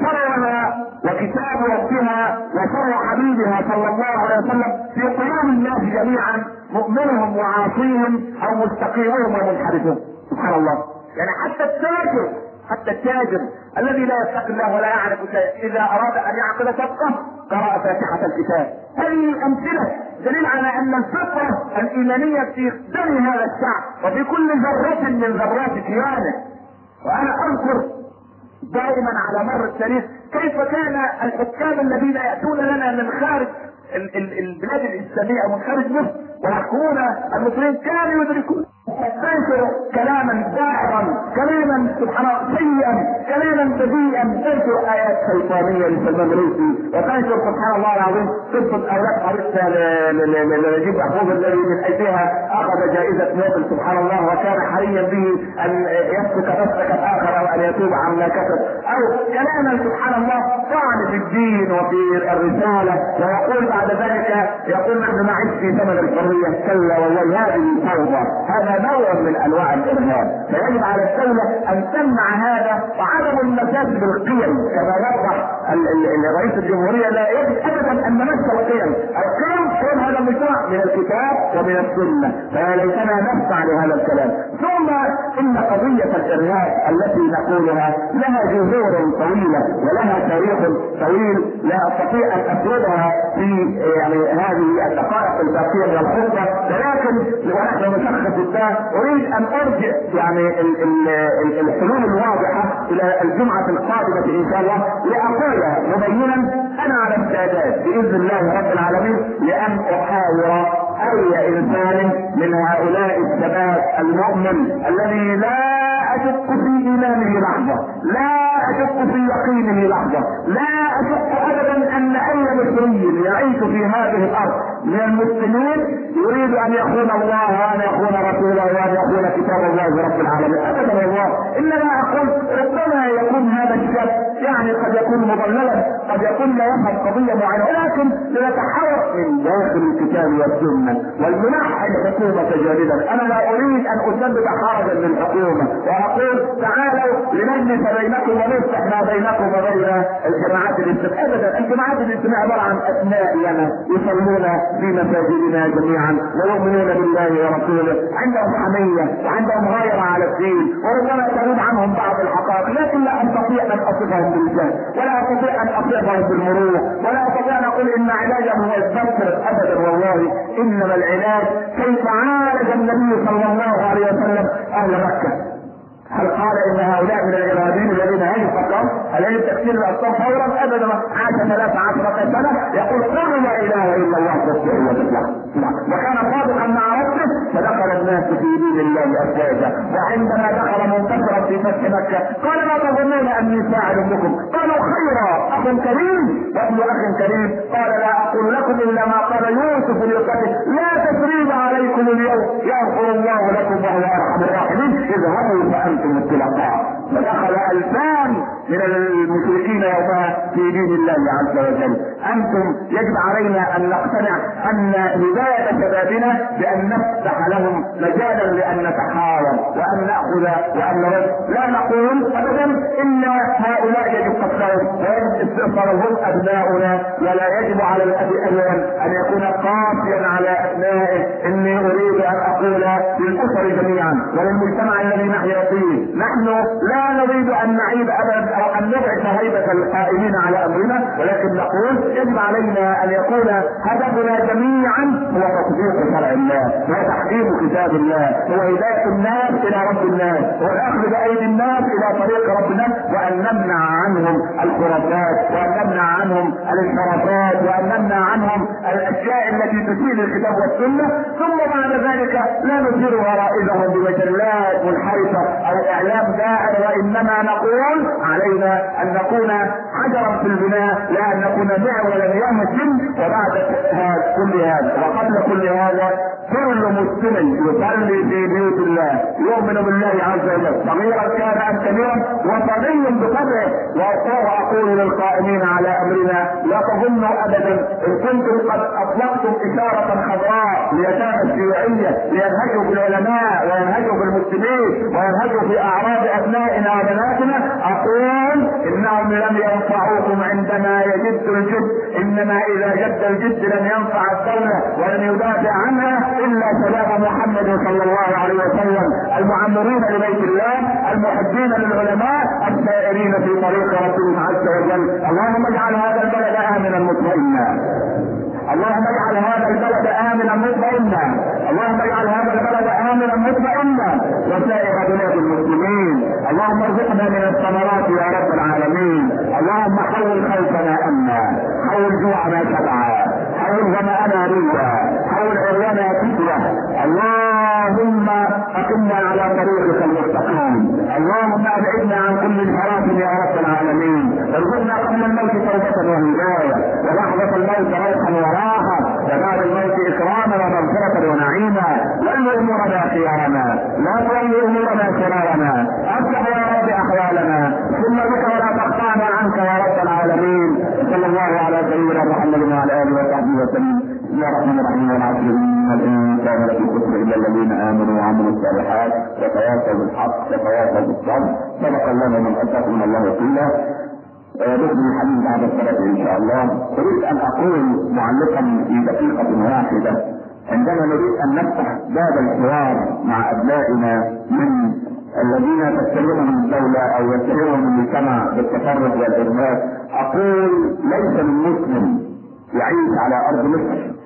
شرعها وكتاب ربها وشرع حبيبها صلى الله عليه وسلم في قلوب الناس جميعا، مؤمنهم وعاصيهم او مستقيمهم ومنحرفهم؟ سبحان الله. يعني حتى التاجر حتى التاجر الذي لا يتقي الله ولا يعرف شيء اذا اراد ان يعقد صفقه قرأ فاتحة الكتاب. هذه امثله دليل على ان الفطره الايمانيه في دم هذا الشعب وفي كل ذره من ذرات كيانه. وانا اذكر دائما على مر التاريخ كيف كان الحكام الذين ياتون لنا من خارج ال- ال- البلاد الاسلاميه او من خارج مصر ويحكمون المصريين كانوا يدركون تنشر كلاما ساحرا، كلاما سبحان الله سيئا، كلاما بذيئا، تنشر ايات شيطانيه لسلمان الرشدي، وتنشر سبحان الله العظيم قصه اولاد حريصه لنجيب محفوظ الذي من اجلها اخذ جائزه نوبل سبحان الله، وكان حريا به ان يسلك مسلك الاخر او ان يتوب عما كسب، او كلاما سبحان الله طعن في الدين وفي الرساله، ويقول بعد ذلك يقول نحن نعيش في زمن الحريه. كلا والله هذه فوضى، هذا نوع من انواع الارهاب. فيجب على الدوله ان تمنع هذا، وعدم المساس بالقيم كما وضح رئيس الجمهوريه. لا يجب ابدا ان نمس القيم، القيم قيم هذا المجتمع من الكتاب ومن السنه، فليسنا نسمع لهذا الكلام. ثم ان قضيه الارهاب التي نقولها لها جذور طويله ولها تاريخ طويل لا استطيع ان اسردها في يعني هذه الدقائق الباقيه من الخطبه، ولكن ونحن نشخص الداء اريد ان ارجع يعني ال ال ال الحلول الواضحه الى الجمعه القادمه ان شاء الله، لاقول مبينا انا على استعداد باذن الله رب العالمين لان احاور اي انسان من هؤلاء الشباب المؤمن الذي لا اشك في ايمانه لحظه، لا اشك في يقينه لحظه، لا اشك ابدا ان اي مصري يعيش في هذه الارض من المسلمين يريد ان يخون الله وان يخون رسوله وان يخون كتاب الله رب العالمين. ابدا والله، انما اقول ربما يكون هذا الشاب يعني قد يكون مضللا، قد يكون لا يفهم قضيه معينه، ولكن لنتحرك من داخل الكتاب والسنه والمنحى الحكومه جانبا. انا لا اريد ان اسبب حرجا للحكومه واقول تعالوا لنجلس بينكم ونفتح ما بينكم وبين الجماعات الاسلاميه. ابدا، الجماعات الاسلاميه عباره عن ابناء لنا يصلون في مساجدنا جميعا ويؤمنون بالله ورسوله، عندهم حميه وعندهم غيره على الدين، وربما تغيب عنهم بعض الحقائق، لكن لا استطيع ان اصفهم بالجهل، ولا استطيع ان اصفهم بالمرور، ولا استطيع ان اقول ان علاجهم هو الذكر. ابدا والله، انما العلاج كيف عالج النبي صلى الله عليه وسلم اهل مكه. هل قال ان هؤلاء من الارهابيين الذين هاجوا فقط؟ هل يجب تكفير الاطفال فورا؟ ابدا. عاش ثلاث عشرة سنه يقول قل لا اله الا الله تصبح وتفلح، وكان صادقا مع ربه، فدخل الناس في دين الله افواجا. وعندما دخل منتصرا في فتح مكه قال ما تظنون اني فاعل بكم؟ قالوا خيرا، اخ كريم وابن اخ كريم. قال لا اقول لكم الا ما قال يوسف لقومه لا تثريب عليكم اليوم يغفر الله لكم وهو ارحم الراحمين، اذهبوا فانتم الطلقاء. فدخل الفان من المشركين يومها في دين الله عز وجل. انتم يجب علينا ان نقتنع ان هدايه شبابنا بان نفتح لهم مجالا لان نتحاور وان ناخذ وان نرد. لا نقول ابدا ان هؤلاء يجب قتلهم ويجب استئصالهم ابناؤنا، ولا يجب على الاب ايضا ان يكون قاسيا على ابنائه. اني اريد ان اقول للاسر جميعا وللمجتمع الذي نحيا فيه، نحن لا نريد ان نعيب ابدا او ان نبعث هيبه القائمين على امرنا، ولكن نقول يجب علينا ان يكون هدفنا جميعا هو تطبيق شرع الله، هو تحكيم كتاب الله، هو هدايه الناس الى رب الناس، هو الاخذ بايدي الناس الى طريق ربنا، وان نمنع عنهم الخرافات، وان نمنع عنهم الانحرافات، وان نمنع عنهم الاشياء التي تسيء الكتاب والسنه. ثم بعد ذلك لا نثير غرائزهم بمجلات منحرفه او اعلام داعر، وانما نقول علينا ان نكون حجرا في البناء لا ان نكون معولا يهدم. وبعد كل هذا وقبل كل هذا كل مسلم يصلي في بيوت الله يؤمن بالله عز وجل صغيرا كان ام كبيرا وطني بقدره. واقول للقائمين على امرنا لا تظنوا ابدا ان كنتم قد اطلقتم اشاره خضراء ليتامى الشيوعيه لينهجوا بالعلماء وينهجوا بالمسلمين وينهجوا في اعراض ابنائنا وبناتنا، اقول انهم لم ينفعوكم عندما يجد الجد، انما اذا جد الجد لم ينفع الدوله ولم يدافع عنها الا شباب محمد صلى الله عليه وسلم المعمرين لبيت الله المحبين للعلماء السائرين في طريق ربهم عز وجل. اللهم اجعل هذا البلد امنا مطمئنا، اللهم اجعل هذا البلد امنا مطمئنا، اللهم اجعل هذا البلد امنا مطمئنا وسائر بلاد المسلمين. اللهم ارزقنا من الثمرات يا رب العالمين. اللهم حول خوفنا امنا، حول جوعنا شبعا، حول ظمأنا ريا، حول عريانا كسوة. اللهم اقمنا على طريقك المستقيم، اللهم ابعدنا عن كل انحراف يا رب العالمين. ارزقنا قبل الموت توبة وهداية، ولحظة الموت روحا وراحة، وبعد الموت اكراما ومغفرة ونعيما. ول امورنا خيارنا، لا تول امورنا شرارنا، اصلح يا رب احوالنا، ثم بك ولا تقطعنا عنك يا رب العالمين. صلى الله على سيدنا محمد وعلى اله وصحبه وسلم. بسم الله الرحمن الرحيم. والعصر ان الانسان لفي خسر الا الذين امنوا وعملوا الصالحات وتواصوا بالحق وتواصوا بالصبر. صدق الله ومن اتقوا من الله قيلا. بإذن الحديث بعد الصلاة إن شاء الله. أريد أن أقول معلقا في دقيقة واحدة، عندما نريد أن نفتح باب الحوار مع أبنائنا من الذين تتهمهم الدولة أو يتهمهم المجتمع بالتفرق والإرهاب، أقول ليس من مسلم يعيش على أرض مصر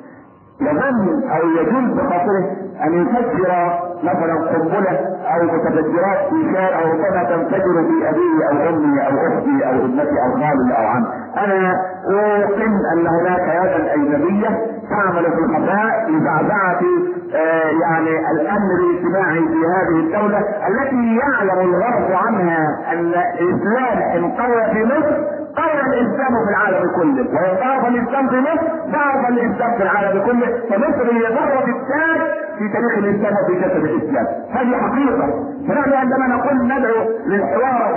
يظن أو يجوز بخاطره أن يفجر مثلا قنبلة أو متفجرات في شارع ربما تنفجر في أبيه أو أمي أو أختي أو ابنتي أو خالي أو عمي. أنا أوقن أن هناك يدا أجنبية تعمل في الخفاء لزعزعة آه يعني الأمن الاجتماعي في هذه الدولة التي يعلم الغرب عنها أن الإسلام انقوى في مصر قوى الاسلام في العالم كله، وان ضعف الاسلام في مصر ضعف الاسلام في العالم كله. فمصر هي ذره التاج في تاريخ الاسلام وفي جسد الاسلام، هذه حقيقه. فنحن عندما نقول ندعو للحوار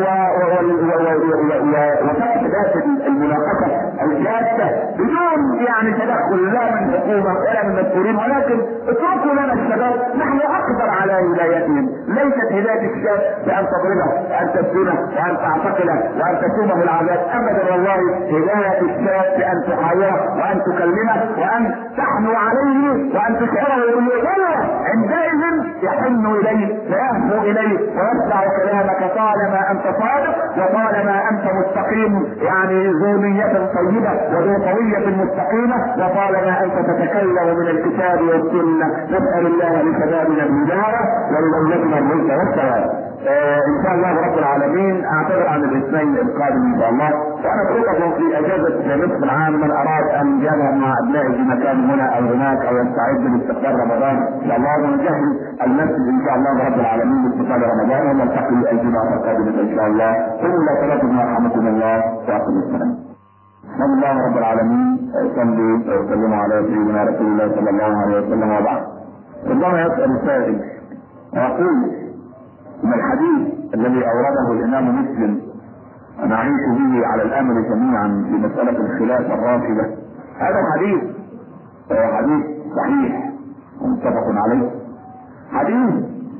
وفتح باب المناقشه الجاده بدون يعني تدخل لا من حكومه ولا من مسؤولين، ولكن اتركوا لنا الشباب، نحن اقدر على هدايتهم. ليست هدايه الشاب بان تضربه وان تسجنه وان تعتقله وان تسومه العذاب ابدا، والله هدايه الشاب بان تحاوره وان تكلمه وان تحنو عليه وان تشعره بالقوه. عندئذ يحن اليه ويهفو اليه ويسمع كلامك طالما انت صادق وطالما انت مستقيم، يعني ذو نية طيبة وذو طوية مستقيمة، وطالما انت تتكلم من الكتاب والسنة. نسأل الله لشبابنا الهداية ولدولتنا الملك والثواب. آه ان شاء الله رب العالمين. اعتذر عن الاثنين القادم ان شاء الله، وانا اترككم في اجازه نصف العام. من اراد ان يذهب مع ابنائه في مكان هنا او هناك او يستعد لاستقبال رمضان ان شاء الله، ونجهز المسجد ان شاء الله رب العالمين لاستقبال رمضان، ونلتقي الجمعه القادمه ان شاء الله. قوموا الى صلاتكم يرحمكم الله واقم السلام. بسم الله رب العالمين. صلوا وسلموا على سيدنا رسول الله صلى الله عليه وسلم وبعد. ربما يسال السائل ويقول من الحديث الذي اورده الامام مسلم نعيش به على الامر جميعا في مسألة الخلافة الراشدة، هذا الحديث حديث صحيح ومتفق عليه، حديث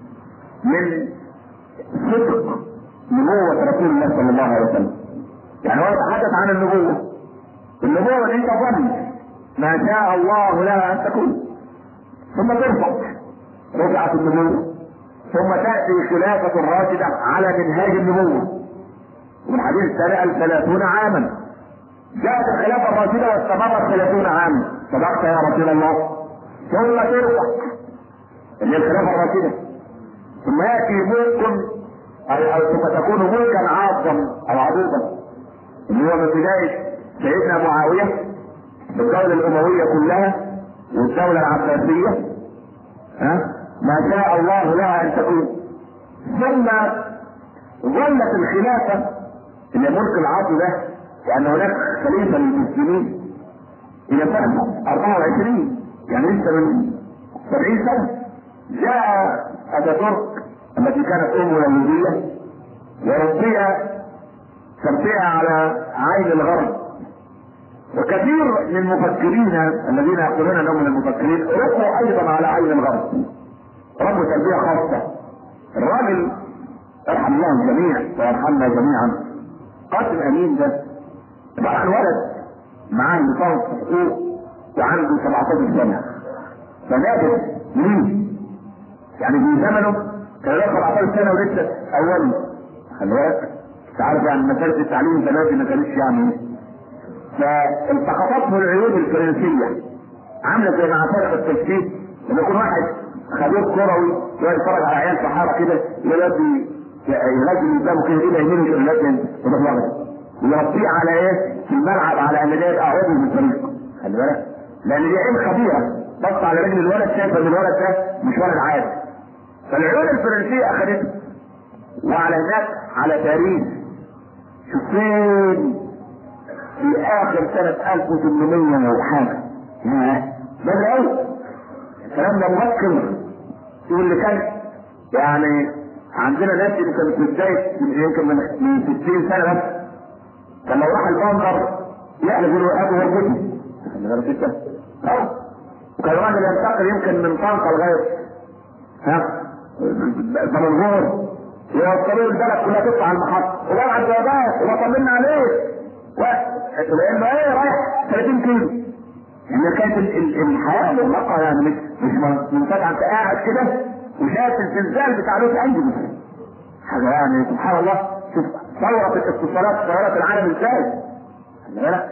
من صدق نبوة رسول الله صلى الله عليه وسلم. يعني هو يتحدث عن النبوة، النبوة دي تظل ما شاء الله لها ان تكون ثم ترفع، رفعت النبوة ثم تأتي خلافة الراشدة على منهاج النبوة. والحديث الثاني ثلاثون عاما جاءت الخلافة الراشدة واستمرت ثلاثون عاما. صدقت يا رسول الله. ثم ترفع اللي الخلافة الراشدة، ثم يأتي ملك أو, أو ثم تكون ملكا عاصا أو عضوضا، اللي هو من بداية سيدنا معاوية بالدولة الأموية كلها والدولة العباسية، ها ما شاء الله لها ان تكون. ثم ظلت الخلافة اللي ملك العصر ده، لان هناك خليفة للمسلمين الى سنة اربعة وعشرين، يعني لسه من سبعين سنة. جاء اتاتورك التي كانت امه يهودية وربيها تربيها على عين الغرب، وكثير من المفكرين الذين يقولون انهم من المفكرين ربوا ايضا على عين الغرب، ربوا تربية خاصة. الراجل يرحم الله الجميع ويرحمنا جميعا، قاسم امين ده طبعا ولد معاه لصوت حقوق وعنده سبعتاشر سنة، فنادر ليه؟ يعني في زمنه كان له سبعتاشر سنة ولسه اولي. خلي بالك انت عارف يعني مسألة التعليم زمان ما كانتش يعني، فالتقطته العيون الفرنسية عاملة زي مع فرق التجسيد لما يكون واحد خبير كروي يتفرج على عيال صحارى كده يلبي يغزل قدامه كده الى يمينه يلبي وتفرج ويربيه على ايه في الملعب على ان ده يبقى عضو من الفريق. خلي بالك لان دي عين خبيره بص على رجل الولد شايف ان الولد ده مش ولد عادي. فالعيون الفرنسيه اخذته وعلى هناك على تاريخ شوف فين في اخر سنه ألف وثمانمية وحاجه. ياه بدري قوي الكلام ده مبكر. واللي كان يعني عندنا ناس اللي كانت في بدايه يمكن من ستين سنه بس كان لو راح البندر يحلف انه ابو ورجتي. اه وكان الراجل ينتقل يمكن من طنطا لغايه ها دمنهور يوصلوا البلد كلها تطلع على المحطه وبعد جوابات وبطمنا عليه لانه ايه رايح ثلاثين كيلو. ان كانت الحياه مطلقه يعني مش مش منفتحه انت قاعد كده وشايف الزلزال بتاع لوس انجلوس حاجه يعني سبحان الله. شوف ثوره الاتصالات ثورات العالم ازاي. خلي بالك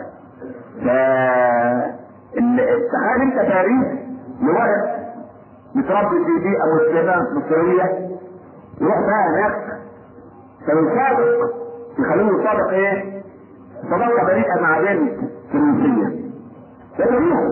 تخيل انت تاريخ لولد متربي في بيئه مسلمه مصريه يروح بقى هناك فيصادق يخلوه يصادق ايه؟ صداقه بريئه مع بنت فرنسيه ده تاريخه.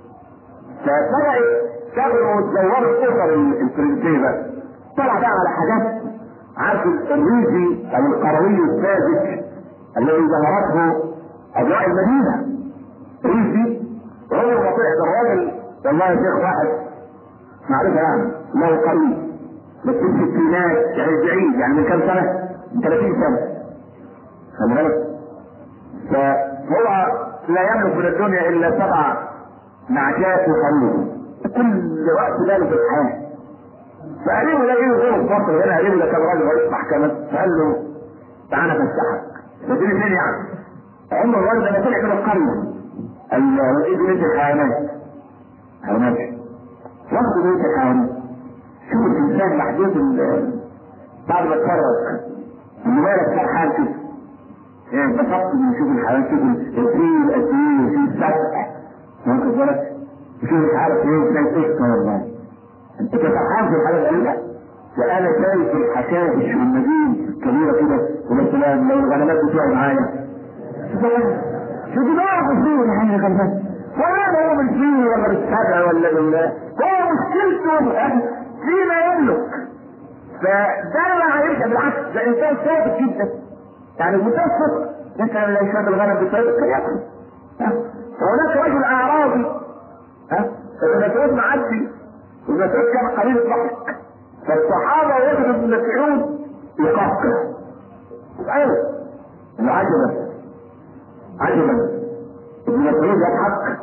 فبدأت تغلو وتزور الاسر الفرنسيه بقى طلع بقى على حاجات عارف الريفي او القروي الساذج الذي ظهرته اجواء المدينه ريفي عمر ما طلع الراجل والله يا شيخ واحد معرفه يعني له قريب بس في الستينات يعني بعيد يعني من كام سنه؟ من ثلاثين سنه. خلي بالك فهو لا يملك من الدنيا الا سبع نعجات وخروف كل وقت باله في الحياه. فقريبه ده ايه غيره في مصر هنا قريبه ده كان راجل رئيس محكمه فقال له تعالى افسحك. وديني منين يعني؟ عمر الراجل ده طلع من القريه الوزير بنت الحيوانات حيوانات واخد بنت الحيوانات. شوف الانسان محدود بعد ما اتفرج انه مالك فرحان كده ايه بفكر نشوف الحيوانات شوف الفيل الاسير في السبع واخد بالك شوف مش عارف ايه زي قشطه والله انت فرحان في الحاجه الاولى. وانا شايف الحشائش والنجيم كبيره كده ومثلا لو الغنمات بتوعي معايا شو دماغه فيه يعني غلبان ولا هو بالفيل ولا بالسبع ولا بالله هو مشكلته فيما يملك. فده ما هيرجع بالعكس ده انسان صادق جدا يعني متفق مثلا لو شاف الغنم بطريقه كان ياكل. وهناك رجل اعرابي ها المسعود معدي والمسعود كان قليل الضحك فالصحابه وجدوا ابن مسعود يقهقه ايوه عجبا عجبا ابن مسعود يضحك.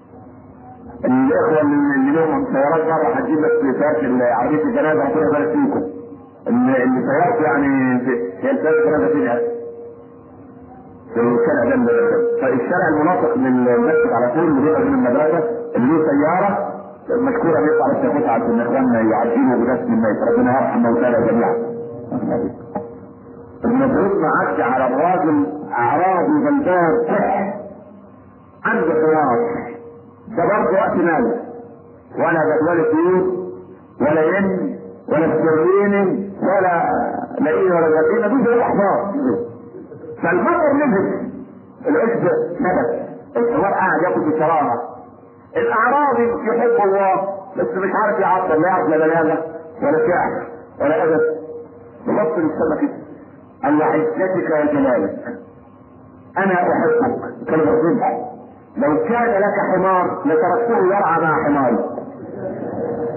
الاخوه اللي لهم سيارات بره هتجيب لك سيارات عربيه الجنازه ربنا يبارك فيكم اللي سيارته يعني هي السيارات الجنازه فيها في الشارع ده فالشارع المناطق للمسجد على طول اللي بيبقى من المدرسه اللي له سياره مشكوره بيطلع التفوت عشان اخواننا يعدلوا بنفس الميت ربنا يرحم موتانا جميعا. المفروض معدي على الراجل اعرابي غلبان صح عنده حوار ده برضه وقت مال ولا جدول طيور ولا ين ولا سرين ولا لاقيه ولا جديد مفيش غير احباط. فالمطر نزل العشب نبت الحوار قاعد ياكل بكرامه. الاعرابي يحب الله بس مش عارف يعبر لا يعرف لا بلاغه ولا شعر ولا ادب ببص للسما كده قال وعزتك يا جلالك انا احبك كان الرجل لو كان لك حمار لتركته يرعى مع حماري.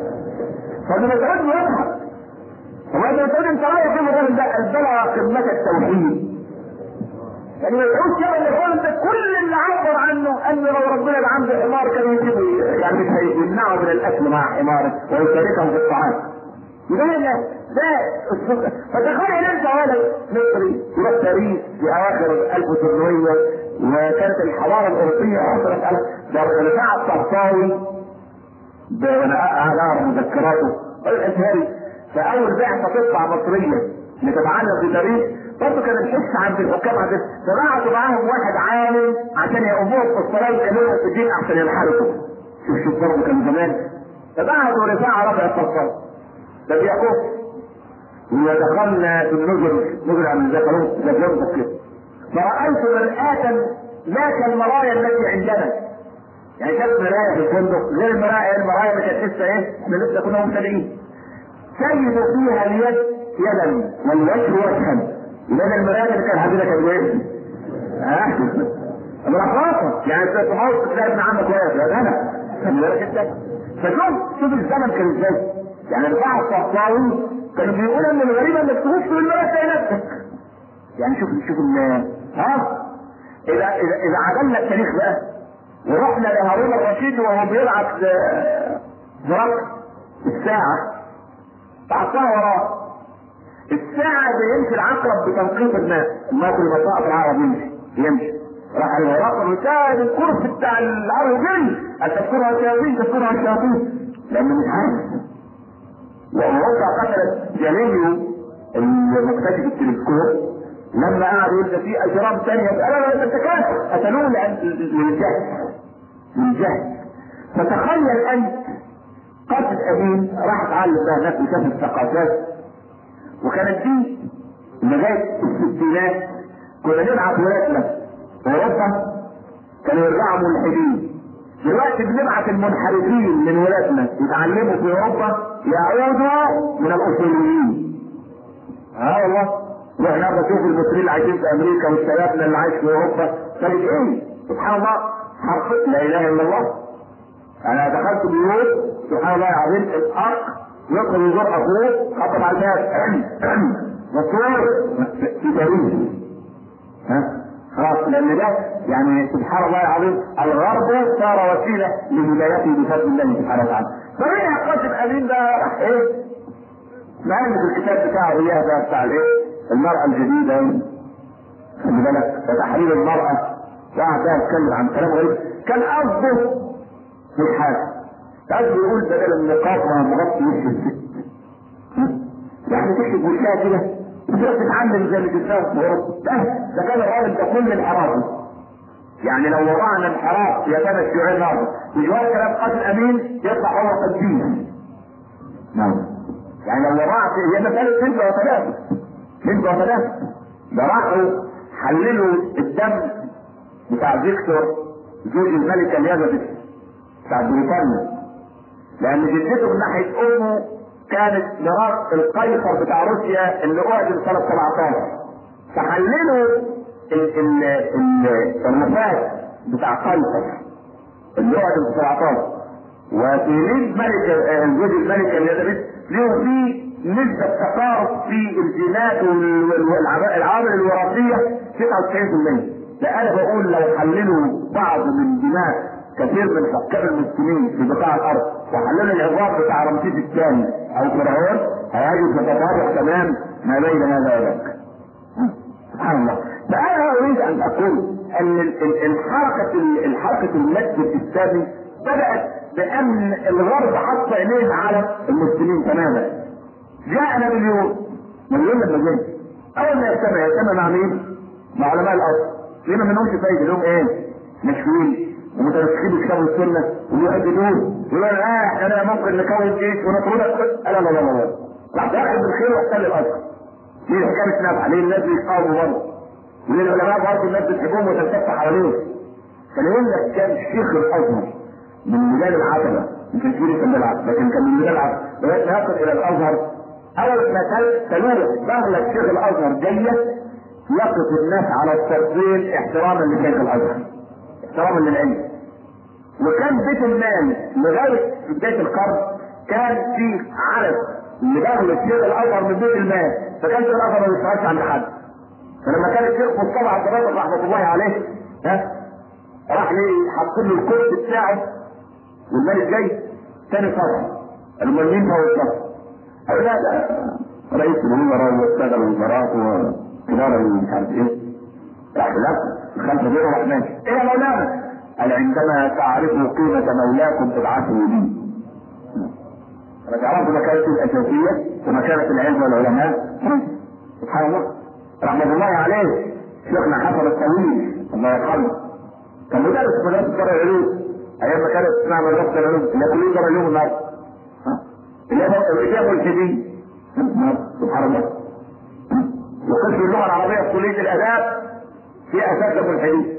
فده مسألة مهمة. هو انت بتقول انت رايح فين الراجل ده؟ بلغ قمة التوحيد. يعني ما يقولش كده ان يقول انت كل اللي عبر عنه ان لو ربنا يبقى عنده حمار كان يجيبه، يعني مش هيمنعه من الاكل مع حماره ويشاركه في الطعام. يبقى لا ده فتخيل انت ولد مصري يروح باريس في اواخر ألف وثمانمائة وكانت الحضاره الاوروبيه اثرت على رفاعة الطهطاوي وانا قاعد اقرا مذكراته الازهري. فاول بعثه تطلع مصريه لتتعلم في باريس برضه كان الحس عند الحكام عند فبعتوا معاهم واحد عالم عشان يقوموهم في الصلاه ويكلمهم في الدين احسن ينحرفوا. شوف شوف برضه كان زمان. فبعتوا رفاعة رفع الطهطاوي ده بيقف ودخلنا في النزل نزل عن الزفرون زفرون كده فرأيت مرآة لا كالمرايا التي عندنا. يعني كانت مراية في الفندق غير المرايا المرايا اللي كانت لسه ايه احنا لسه كنا مبتدئين. سيد فيها اليد يدا والوجه وجها. لان المرايا اللي كان عندنا كان ايه؟ ها؟ مرخصة يعني انت تحاول تلاقي ابن عمك واقف يا انا خلي بالك انت. فشوف شوف الزمن كان ازاي. يعني رفاعة الطهطاوي كانوا بيقولوا ان الغريبة انك تخش في المراية تلاقي نفسك. يعني شوف شوف ها اذا اذا اذا عدلنا التاريخ بقى ورحنا لهارون الرشيد وهو بيبعت زرق الساعة تعطاها وراه. الساعة بيمشي العقرب بتنقيط الماء، الماء اللي بطاقة في العرب يمشي يمشي راح العقرب وساعد الكرسي بتاع العرب جري تذكرها الشياطين تذكرها الشياطين لأنه مش عارف. وأوروبا قتلت جاليليو المكتشف التلسكوب لما قعد يقول في اجرام ثانيه قالوا له انت كافر قتلوه للجهل للجهل. فتخيل انت قتل امين راح تعلم بقى ناس وشاف الثقافات وكانت دي لغايه الستينات كنا نبعت ولادنا اوروبا كانوا يرجعوا ملحدين. دلوقتي بنبعت المنحرفين من ولادنا يتعلموا في اوروبا يعودوا من الاصوليين. اه والله واحنا بنشوف المصريين اللي عايشين في امريكا والشبابنا اللي عايش في اوروبا طيب ايه؟ سبحان الله حرف لا اله الا الله. انا دخلت بيوت سبحان الله العظيم الاخ يدخل يزور اخوه خطب على الباب مصور في باريس ها خلاص لان ده يعني سبحان الله العظيم الغرب صار وسيله لهدايته بفضل الله سبحانه وتعالى. فرجع قاسم امين ده راح ايه؟ مؤلف الكتاب بتاعه اياه ده بتاع الايه؟ المرأة الجديدة خلي بالك وتحرير المرأة وقعد بقى يتكلم عن كلام غريب كان قصده في الحاجة قصده يقول بدل النقاب ومغطي وش الست يعني تكتب وشها كده وتروح تتعلم زي اللي تتجاوز في اوروبا ده كان الراجل ده كل انحرافه. يعني لو وضعنا انحراف يا بني الشيوعية النهارده بجوار كلام قاسم امين يطلع هو قديم. نعم يعني لو وضعت هي مسألة بنت وثلاثة بنت وثلاثة ده راحوا حللوا الدم بتاع فيكتور زوج الملكة اليازابيث بتاع بريطانيا لأن جدته من ناحية أمه كانت ميراث القيصر بتاع روسيا اللي أعدم سنة سبعتاشر. فحللوا الرفات بتاع قيصر اللي أعدم في سبعتاشر وفي ليد ملكة زوج الملكة اليازابيث ليه فيه نسبة تقارب في الجينات والعوامل الوراثية تسعة وتسعين بالمية. لا انا بقول لو حللوا بعض من دماء كثير من حكام المسلمين في بقاع الارض وحللوا العظام بتاع رمسيس الثاني او فرعون هيجد تطابق تمام ما بين هذا وذاك. سبحان الله. فانا اريد ان اقول ان الحركة الحركة المد الاسلامي بدأت بان الغرب حط عينيه على المسلمين تماما. جاءنا مليون مليون لما جاء اول ما يجتمع يجتمع مع مين؟ مع علماء الارض. لما منهمش فايده لهم ايه؟ مشهورين ومتمسكين بكتاب السنه ويؤددون يقولوا اه احنا ممكن نكون جيش ونطردك. لا لا لا لا راح داخل بالخير واحتل الارض. دي الحكايه مش نافعه. ليه الناس بيقاوموا برضه؟ وليه العلماء برضه الناس بتحبهم وتلتف حواليهم؟ فليقول لك كان شيخ الازهر من ميدان العتبه مش كبير كان بيلعب لكن كان من ميدان العتبه لغايه ما يصل الى الازهر. اول ما تلوح دخلت شيخ الازهر جايه يقف الناس على التفضيل احتراما لشيخ الازهر احتراما للعلم. وكان بيت المال لغايه بدايه القرن كان في علم اللي باخد الشيخ الازهر من بيت المال، فكان الشيخ الازهر ما بيشتغلش عند حد. فلما كان الشيخ مصطفى عبد الرازق رحمه الله عليه ها راح ليه حط له الكرسي بتاعه والملك جاي ثاني صف المؤمنين فوق الصف. قال لا ده رئيس الوزراء والساده الوزراء وكبار مش عارف ايه. راح لا الخلفه دي راح ماشي. ايه يا مولانا؟ قال عندما تعرفوا قيمه مولاكم تبعثوا لي. انا تعرفوا مكانته الاساسيه ومكانه العلم والعلماء. سبحان الله رحمه الله عليه شيخنا حسن الطويل الله يرحمه كان مدرس في مدرسه دار العلوم ايام ما كانت اسمها مدرسه العلوم اللي كليه دار العلوم النهارده الاجابه الجديد سبحان الله وقسم اللغه العربيه في كليه الاداب في اساتذه ملحدين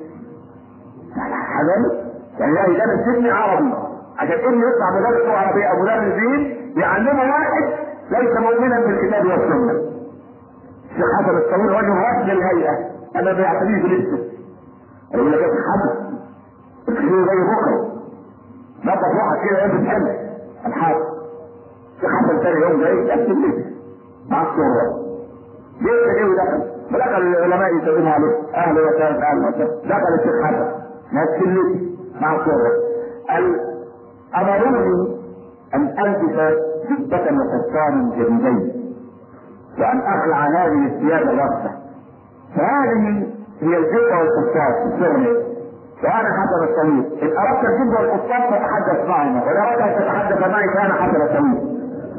حبايبي يعني لا يدرس سني عربي عشان ابني يطلع مدرس لغه عربيه او مدرس دين يعلمه واحد ليس مؤمنا بالكتاب والسنه. الشيخ حسن الطويل رجل رجل الهيئه انا بيعتنيه لسه يقول لك حد تخليه زي بكره نظف واحد كده يلبس حلو الحاج الشيخ حسن ثاني يوم جاي يكتب لي مع الصوره جيت ايه ودخل ودخل العلماء يسلموا عليه اهلا وسهلا اهلا وسهلا دخل الشيخ حسن نفس لي مع الصوره قال امروني ان البس جبه وقفطان جديدين وان اخلع هذه الثياب الرقصه فهذه هي الجبه والقفطان الشغل وانا حسن الطويل ان اردت الجبه والقفطان فتحدث معنا وان اردت ان تتحدث معي فانا حسن الطويل.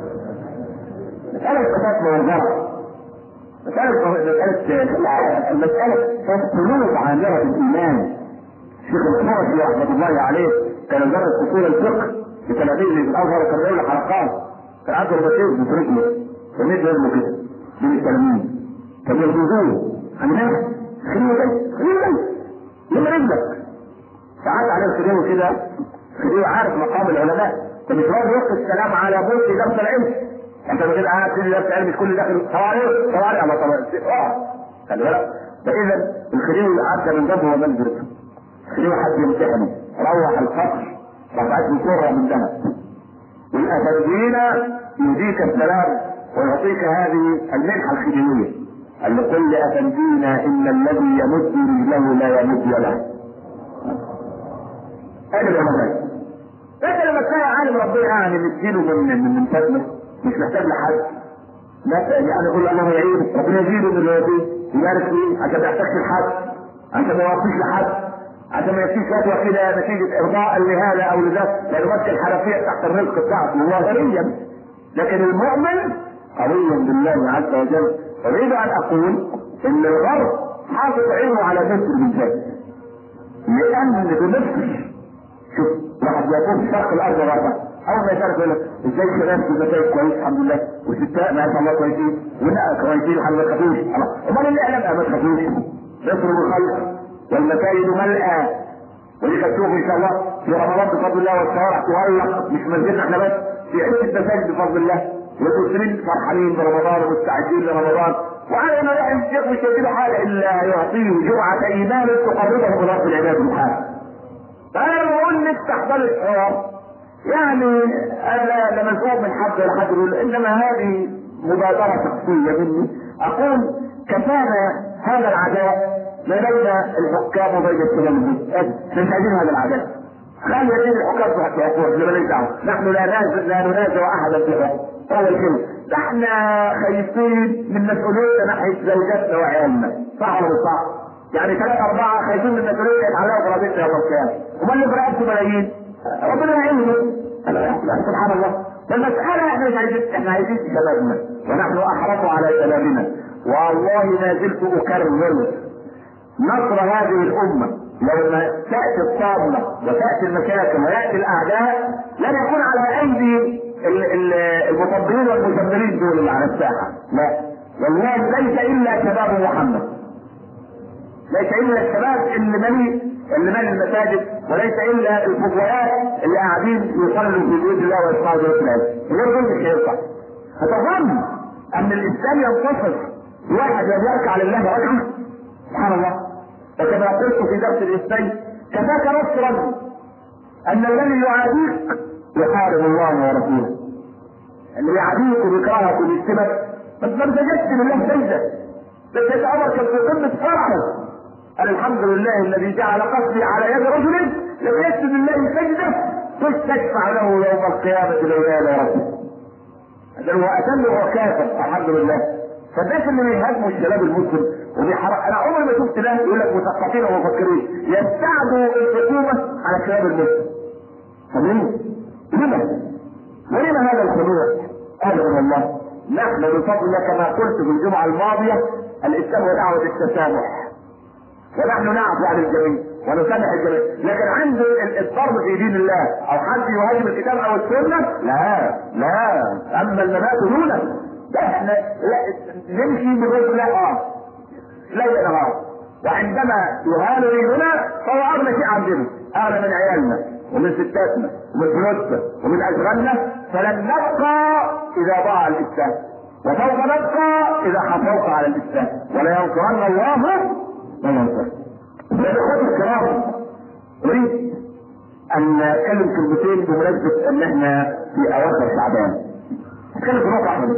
مساله صفات منظره مساله مساله المساله قلوب عامره بالايمان. الشيخ الحرسي رحمه الله عليه كان يدرس اصول الفقه لتلاميذه في الازهر وكان له حلقات كان عنده رباطين في رجله ومد رجله كده من التلاميذ كانوا يهدوه عن نفسه خليه جاي خليه جاي لما رجلك ساعات على الخديوي كده خديوي عارف مقام العلماء فمش راضي يلقي السلام على بوسي درس العلم انت كده قاعد في درس العلم الكل داخل طوارئ طوارئ على طوارئ اه خلي بالك. فاذا الخديوي عدى من جنبه ومن جنبه خديوي حد يمتحنه روح القصر رفعت له صوره من ذهب والاساتذين يهديك السلام ويعطيك هذه المنحه الخديويه قال لكل افندينا ان الذي يمد رجله لا يمد له. هذا العلماء لكن لما تلاقي عالم ربنا يعني مديله من من من فضله مش محتاج لحد لا يعني يقول الله يعينه ربنا يزيده من الوظيفه يبارك فيه عشان ما يحتاجش لحد عشان ما يوصيش لحد عشان ما يكفيش فتوى كده نتيجه ارضاء لهذا او لذاك لانه ماسك الحنفيه تحت الرزق بتاعته الله غنيا. لكن المؤمن قوي بالله عز وجل. اريد ان اقول ان الغرب حاطط عينه على مصر بالذات لان بمصر شوف واحد يقوم شرق الارض غربا اول ما يشارك يقول لك ازاي الشباب في النتائج كويس الحمد لله والستات ما شاء الله كويسين والنقل كويسين الحمد لله ما تخافوش امال اللي اعلم ما تخافوش مصر بالخير والمساجد ملأى ودي تشوف ان شاء الله في رمضان بفضل الله والشوارع تغلق مش مسجدنا احنا بس في عده مساجد بفضل الله والمسلمين فرحانين برمضان ومستعدين لرمضان وعلى ما يعلم الشيخ مش هيجيله حاجه الا يعطيه جرعه ايمان تقربه الى رب العباد سبحانه. فانا بقول نفتح باب الحوار يعني انا لا مزعوم من حد ولا حد يقول انما هذه مبادره شخصيه مني اقول كفانا هذا العداء ما بين الحكام وبين الشباب مش عايزين هذا العداء. خلي يدين الحكام في حقوق اللي ماليش دعوه نحن لا ننازع لا ننازع احدا في حقوق اول كلمه نحن خايفين من مسؤوليتنا ناحيه زوجاتنا وعيالنا صح ولا مش صح؟ يعني ثلاثة أربعة خايفين من مسؤولية يتعلقوا برابطنا يا مرسال ومن اللي برقبته ملايين ربنا يعينه سبحان الله. فالمسألة احنا مش عايزين احنا عايزين شبابنا ونحن أحرص على شبابنا والله ما زلت أكرر نصر هذه الأمة لما تأتي الطامة وتأتي المشاكل ويأتي الأعداء لن يكون على أيدي المطبلين والمشمرين دول اللي على الساحة لا والله ليس إلا شباب محمد ليس الا الشباب اللي مالي اللي مالي المساجد وليس الا الفتوات اللي قاعدين يصلوا في بيوت الله ويسمعوا بيوت الله غير دول مش هينفع. فتظن ان الاسلام ينتصر واحد لم يركع لله ركعه سبحان الله. وكما قلت في درس الاثنين كفاك نصرا ان الذي يعاديك يحارب الله ورسوله اللي بيعاديك وبيكرهك وبيشتمك بس ما سجدت لله سجده. ده سيدنا عمر كان في قمه فرحه، قال الحمد لله الذي جعل قصدي على يد رجل لم يسجد لله سجده تشفع له يوم القيامه لولا ربه. ده هو اتم وهو كافر الحمد لله. فالناس اللي بيهاجموا الشباب المسلم وبيحرق، انا عمري ما شفت ده يقول لك مثقفين ومفكرين يستعدوا الحكومه على الشباب المسلم. طب ليه؟ لما؟ ولما هذا الخضوع؟ ابدا والله نحن بفضل كما قلت في الجمعه الماضيه الاسلام ودعوه التسامح، ونحن نعفو عن الجميع ونسامح الجميع، لكن عند الضرب في دين الله او حد يهاجم الكتاب او السنه لا لا، اما الممات دونه ده احنا نمشي بغير لا اه ليل نهار، وعندما يهان ديننا فهو اغلى شيء عندنا، اغلى من عيالنا ومن ستاتنا ومن فلوسنا ومن اشغالنا، فلن نبقى اذا ضاع الاسلام، وسوف نبقى اذا حافظنا على الاسلام، ولا ينصرن الله من ينصر. الاخوه الكرام اريد ان اتكلم كلمتين بمناسبه ان احنا في اواخر شعبان. اتكلم في نقطه واحده،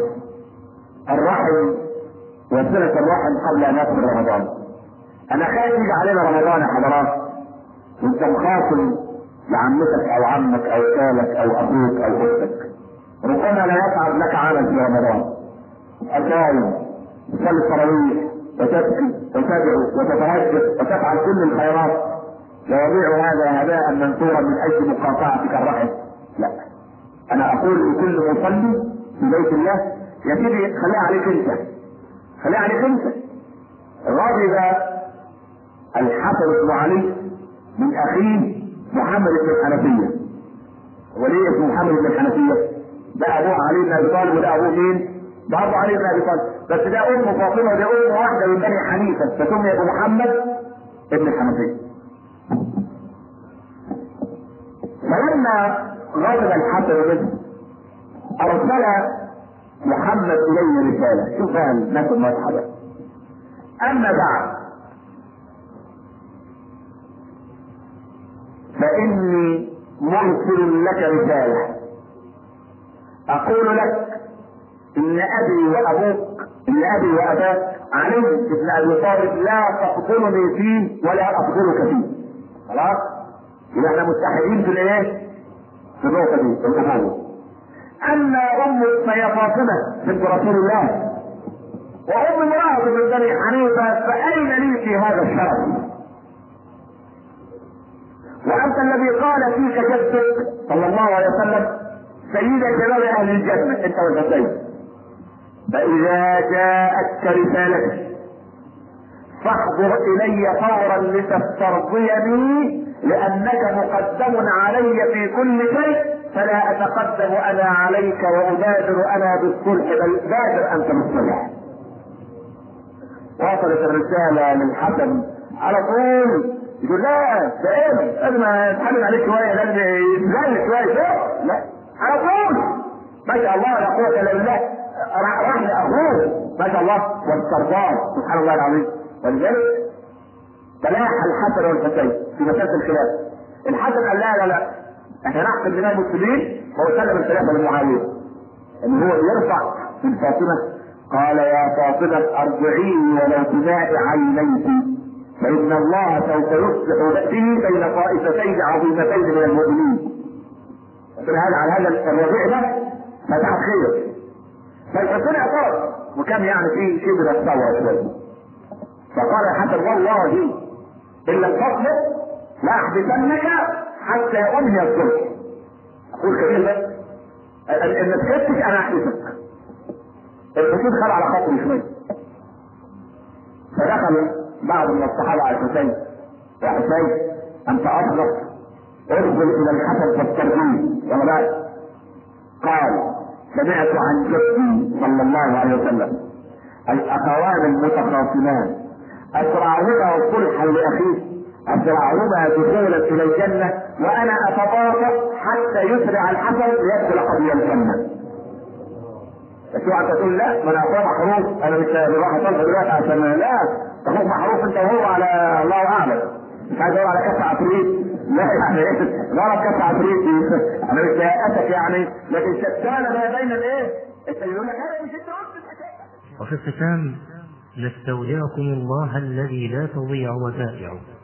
الرحم وصله الرحم قبل ان يدخل رمضان. انا خايف يجي علينا رمضان يا حضرات وانت مخاصم لعمتك او عمك او خالك او اخوك او اختك، ربما لا يصعد لك عمل في رمضان، الصائم تصلي التراويح وتبكي وتدعو وتتهجد وتفعل كل الخيرات، ويضيع هذا هباء منثورا من اجل مقاطعتك الرحم. لا، انا اقول لكل مصلي في بيت الله يا سيدي خليها عليك انت، خليها عليك انت. غضب الحسن بن علي من اخيه محمد بن الحنفيه. وليه اسمه محمد بن الحنفيه؟ ده ابوه علي بن ابي طالب وده ابوه مين؟ ده ابو علي بن ابي طالب، بس ده امه فاطمه وده ام واحده من بني حنيفه فسمي ابو محمد بن الحنفيه. فلما غضب الحسن منه ارسل محمد اليه رساله، شوف بقى الناس المرحبا. اما بعد فاني مرسل لك رساله اقول لك ان ابي وابوك ان ابي واباك علي بن ابي طالب لا تفضلني فيه ولا افضلك فيه. خلاص؟ يبقى احنا متحدين في الايه؟ في النقطه دي، في الابوه. اما امك فهي فاطمه بنت رسول الله، وام امراه من بني حنيفه، فاين لي في هذا الشرف؟ وانت الذي قال فيك جدك صلى الله عليه وسلم سيد شباب اهل الجنه انت والحسين. فاذا جاءتك رسالتي فاحضر الي فورا لتسترضيني لانك مقدم علي في كل شيء، فلا اتقدم انا عليك وابادر انا بالصلح، بل بادر انت بالصلح. وصلت الرساله للحسن على طول يقول لا ده ايه لازم اتحمل عليك شويه، لازم يزعل شويه، لا على طول ما شاء الله لا قوه الا بالله، راح لاخوه ما شاء الله واسترضاه سبحان الله العظيم. ولذلك تلاحى الحسن والحسين في مساله الخلاف. الحسن قال لا لا لا احنا نحكم بين المسلمين وسلم الخلافه لمعاويه، ان هو يرفع من فاطمه. قال يا فاطمه ارجعيني ولو بماء عينيك، فإن الله سوف يصلح به بين طائفتين عظيمتين من المؤمنين. هذا على هذا الربيع ده فتح خير. فالحسين اعترض وكان يعني فيه شيء من الثوره شويه. فقال يا حسن والله ان لم تصلح لاحبسنك حتى انهي الصلح. اقول كبير ده ان ما سكتش انا احبسك. الحسين خد على خاطري شويه، فدخل بعض من الصحابه على الحسين: يا حسين انت اصلح، ارسل الى الحسن فاسترضيه ولا لا؟ قال: سمعت عن جدي صلى الله عليه وسلم الاخوان المتخاصمان اسرعهما صلحا لاخيه اسرعهما دخولا الى الجنه، وانا اتباطأ حتى يسرع الحسن ليدخل قبل الجنه. بس انت تقول لا ما انا اخويا محروف، انا مش راح اطلع دلوقتي عشان لا اخوك محروف انت وهو على الله اعلم، مش عايز اقول على كف عفريت، لا يعني ايه ضرب كف عفريت، انا مش حياتك يعني، لكن شتان ما بين الايه؟ انت يقول لك انا مش انت قلت الحكايه. وفي الختام نستودعكم الله الذي لا تضيع ودائعه